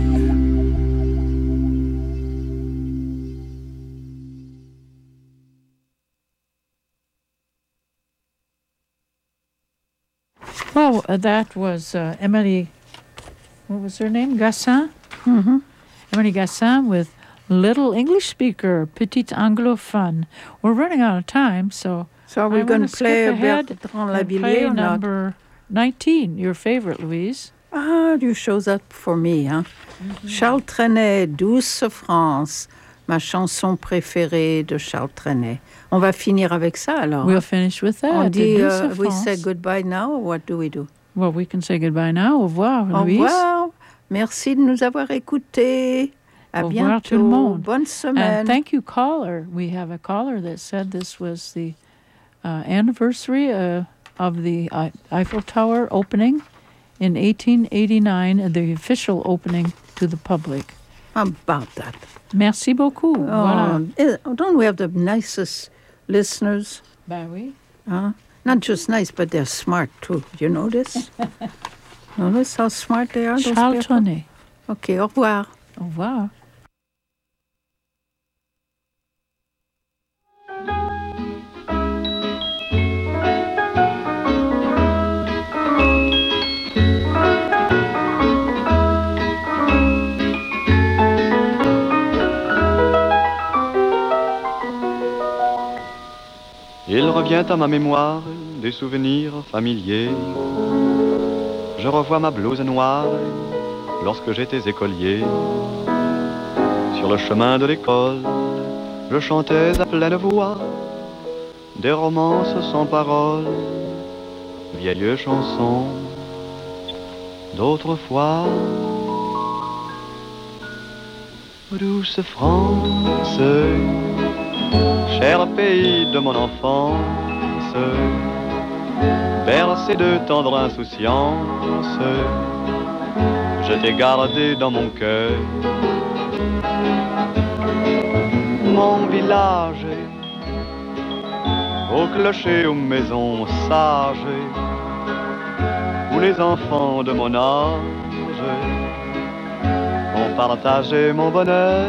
Well, that was Emily, what was her name? Gassin? Mm-hmm. Emily Gassin with Little English Speaker, Petit Anglophone. We're running out of time, so are we going to play Bertrand Lavilliers or not? number 19, your favorite, Louise. Ah, you chose that for me, hein? Charles Trenet, Douce France, ma chanson préférée de Charles Trenet. On va finir avec ça, alors. We'll finish with that. On dit, Douce we France. say goodbye now, or what do we do? Well, we can say goodbye now. Au revoir, Au Louise. revoir. Merci de nous avoir écoutés. À Au revoir tout le bientôt. monde. Bonne semaine. And thank you, caller. We have a caller that said this was the anniversary of the Eiffel Tower opening in 1889, the official opening to the public. How about that? Merci beaucoup. Voilà. Don't we have the nicest listeners? Ben oui. Huh? Not just nice, but they're smart too. You know this? Notice how smart they are? those Charles people? Trenet. OK, au revoir. Au revoir. Il revient à ma mémoire des souvenirs familiers. Je revois ma blouse noire lorsque j'étais écolier. Sur le chemin de l'école, je chantais à pleine voix des romances sans paroles, vieilles chansons d'autrefois. Douce France, cher pays de mon enfance, bercé de tendre insouciance, je t'ai gardé dans mon cœur. Mon village, au clocher, aux maisons sages, où les enfants de mon âge ont partagé mon bonheur.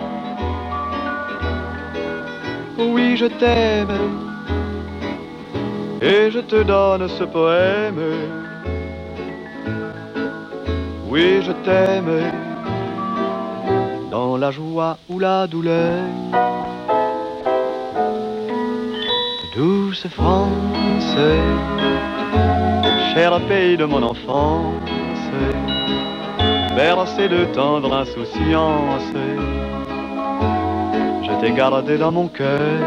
Oui, je t'aime, et je te donne ce poème. Oui, je t'aime, dans la joie ou la douleur. Douce France, cher pays de mon enfance, bercé de tendre insouciance, je t'ai gardé dans mon cœur.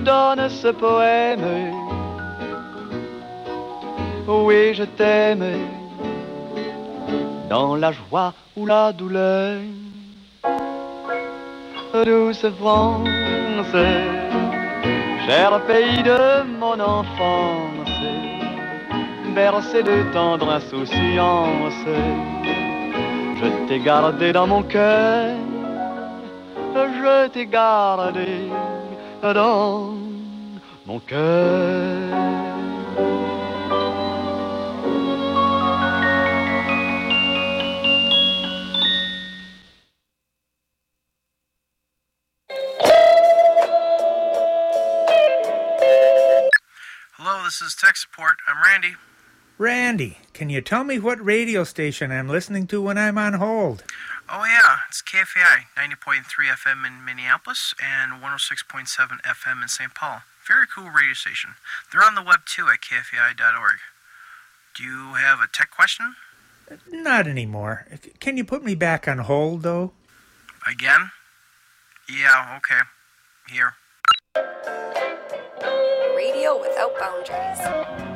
donne ce poème. Oui, je t'aime, dans la joie ou la douleur. Douce France, cher pays de mon enfance, bercé de tendre insouciance, je t'ai gardé dans mon cœur, je t'ai gardé dans mon cœur. Hello, this is tech support. I'm Randy. Randy, can you tell me what radio station I'm listening to when I'm on hold? Oh, yeah, it's KFAI, 90.3 FM in Minneapolis and 106.7 FM in St. Paul. Very cool radio station. They're on the web, too, at kfai.org. Do you have a tech question? Not anymore. Can you put me back on hold, though? Again? Yeah, okay. Here. Radio without boundaries.